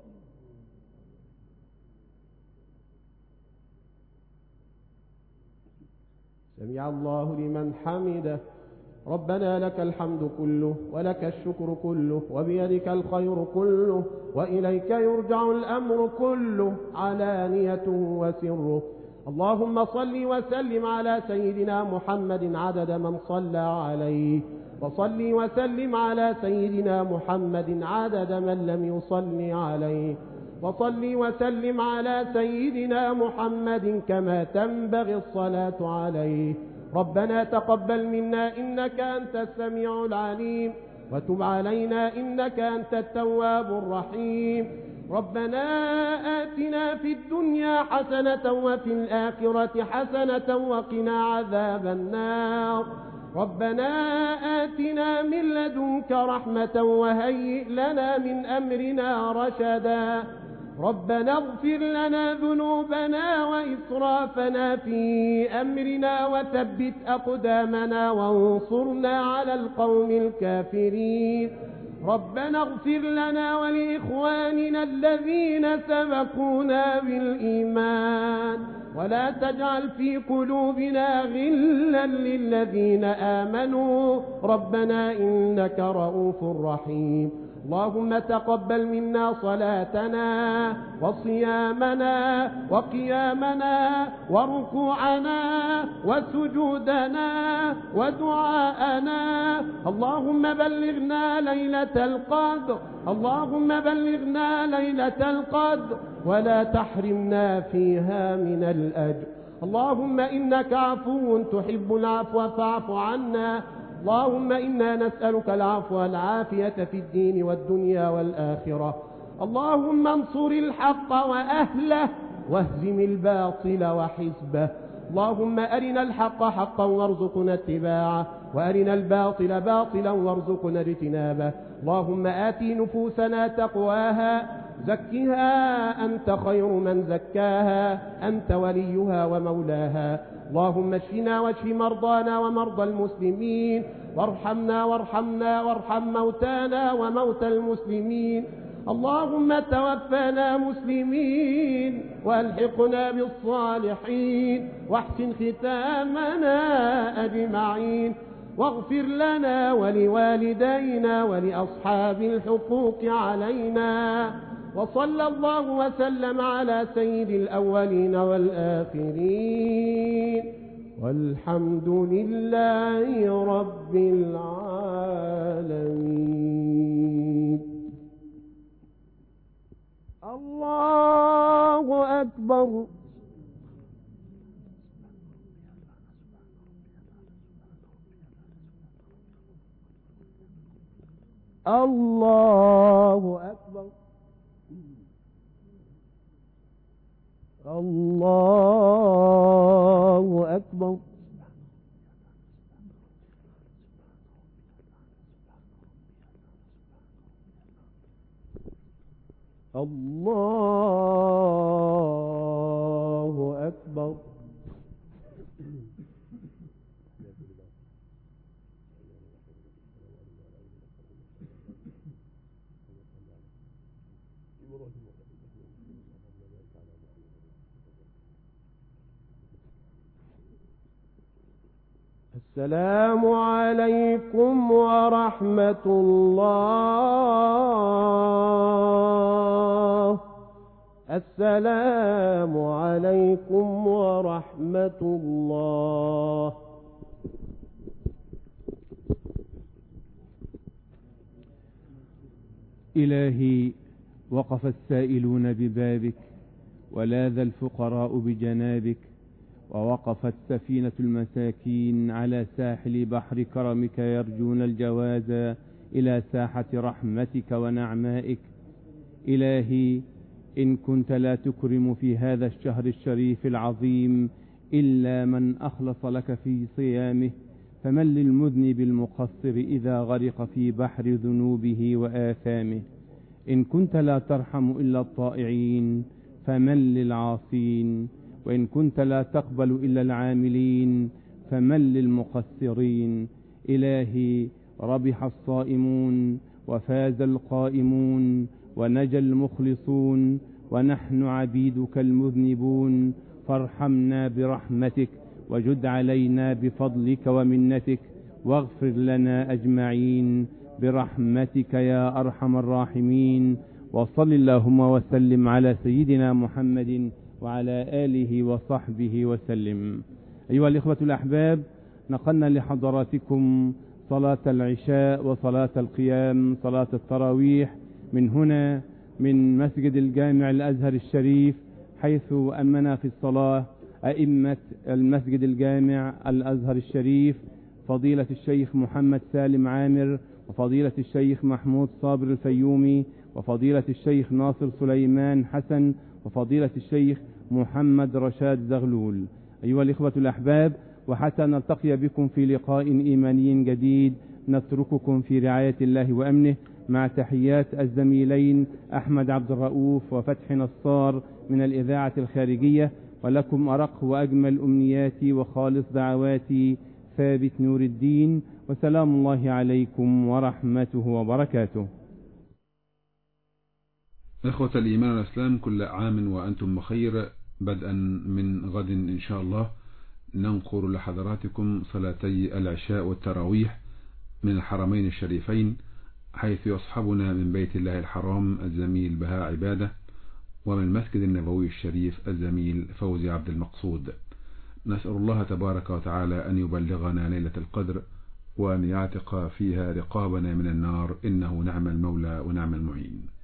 سمع الله لمن حمده. ربنا لك الحمد كله ولك الشكر كله وبيدك الخير كله وإليك يرجع الأمر كله علانيته وسره. اللهم صل وسلم على سيدنا محمد عدد من صلى عليه، وصل وسلم على سيدنا محمد عدد من لم يصل عليه، وصل وسلم على سيدنا محمد كما تنبغي الصلاة عليه. ربنا تقبل منا إنك أنت السميع العليم، وتب علينا إنك أنت التواب الرحيم. ربنا آتنا في الدنيا حسنة وفي الآخرة حسنة وقنا عذاب النار. ربنا آتنا من لدنك رحمة وهيئ لنا من أمرنا رشدا. ربنا اغفر لنا ذنوبنا وإسرافنا في أمرنا وثبت أقدامنا وانصرنا على القوم الكافرين. ربنا اغفر لنا ولإخواننا الذين سبقونا بالإيمان، ولا تجعل في قلوبنا غلا للذين آمنوا ربنا إنك رؤوف رحيم. اللهم تقبل منا صلاتنا وصيامنا وقيامنا وركوعنا وسجودنا ودعاءنا. اللهم بلغنا ليلة القدر، اللهم بلغنا ليلة القدر ولا تحرمنا فيها من الأجر. اللهم إنك عفو تحب العفو فاعف عنا. اللهم إنا نسألك العفو والعافية في الدين والدنيا والآخرة. اللهم انصر الحق وأهله واهزم الباطل وحزبه. اللهم أرنا الحق حقا وارزقنا اتباعه، وأرنا الباطل باطلا وارزقنا اجتنابه. اللهم آت نفوسنا تقواها، زكها أنت خير من زكاها، أنت وليها ومولاها. اللهم اشفنا واشف مرضانا ومرضى المسلمين، وارحمنا وارحمنا وارحم موتانا وموتى المسلمين. اللهم توفنا مسلمين والحقنا بالصالحين، واحسن ختامنا أجمعين، واغفر لنا ولوالدينا ولأصحاب الحقوق علينا. وصلى الله وسلم على سيد الأولين والآخرين، والحمد لله رب العالمين. الله أكبر. الله أكبر. الله أكبر. الله أكبر. السلام عليكم ورحمة الله. السلام عليكم ورحمة الله. إلهي، وقف السائلون ببابك، ولاذ الفقراء بجنابك، ووقفت سفينة المساكين على ساحل بحر كرمك يرجون الجواز إلى ساحة رحمتك ونعمائك. إلهي، إن كنت لا تكرم في هذا الشهر الشريف العظيم إلا من أخلص لك في صيامه، فمن للمذنب المقصر إذا غرق في بحر ذنوبه وآثامه. إن كنت لا ترحم إلا الطائعين فمن للعاصين، وإن كنت لا تقبل إلا العاملين فمن للمقصرين. إلهي ربح الصائمون وفاز القائمون ونجى المخلصون، ونحن عبيدك المذنبون، فارحمنا برحمتك وجد علينا بفضلك ومنتك، واغفر لنا أجمعين برحمتك يا أرحم الراحمين. وصل اللهم وسلم على سيدنا محمد وعلى آله وصحبه وسلم. أيها الإخوة الأحباب، نقلنا لحضراتكم صلاة العشاء وصلاة القيام، صلاة التراويح، من هنا من مسجد الجامع الأزهر الشريف، حيث أمنا في الصلاة أئمة المسجد الجامع الأزهر الشريف، فضيلة الشيخ محمد سالم عامر، وفضيلة الشيخ محمود صابر الفيومي، وفضيلة الشيخ ناصر سليمان حسن، وفضيلة الشيخ محمد رشاد زغلول. أيها الإخوة الأحباب، وحتى نلتقي بكم في لقاء إيماني جديد، نترككم في رعاية الله وأمنه، مع تحيات الزميلين أحمد عبد الرؤوف وفتح نصار من الإذاعة الخارجية، ولكم أرق وأجمل أمنياتي وخالص دعواتي ثابت نور الدين، وسلام الله عليكم ورحمته وبركاته. إخوة الإيمان والإسلام، كل عام وأنتم بخير. بدءا من غد إن شاء الله ننقر لحضراتكم صلاتي العشاء والتراويح من الحرمين الشريفين، حيث يصحبنا من بيت الله الحرام الزميل بهاء عبادة، ومن المسجد النبوي الشريف الزميل فوزي عبد المقصود. نسأل الله تبارك وتعالى أن يبلغنا ليلة القدر، وأن يعتق فيها رقابنا من النار، إنه نعم المولى ونعم المعين.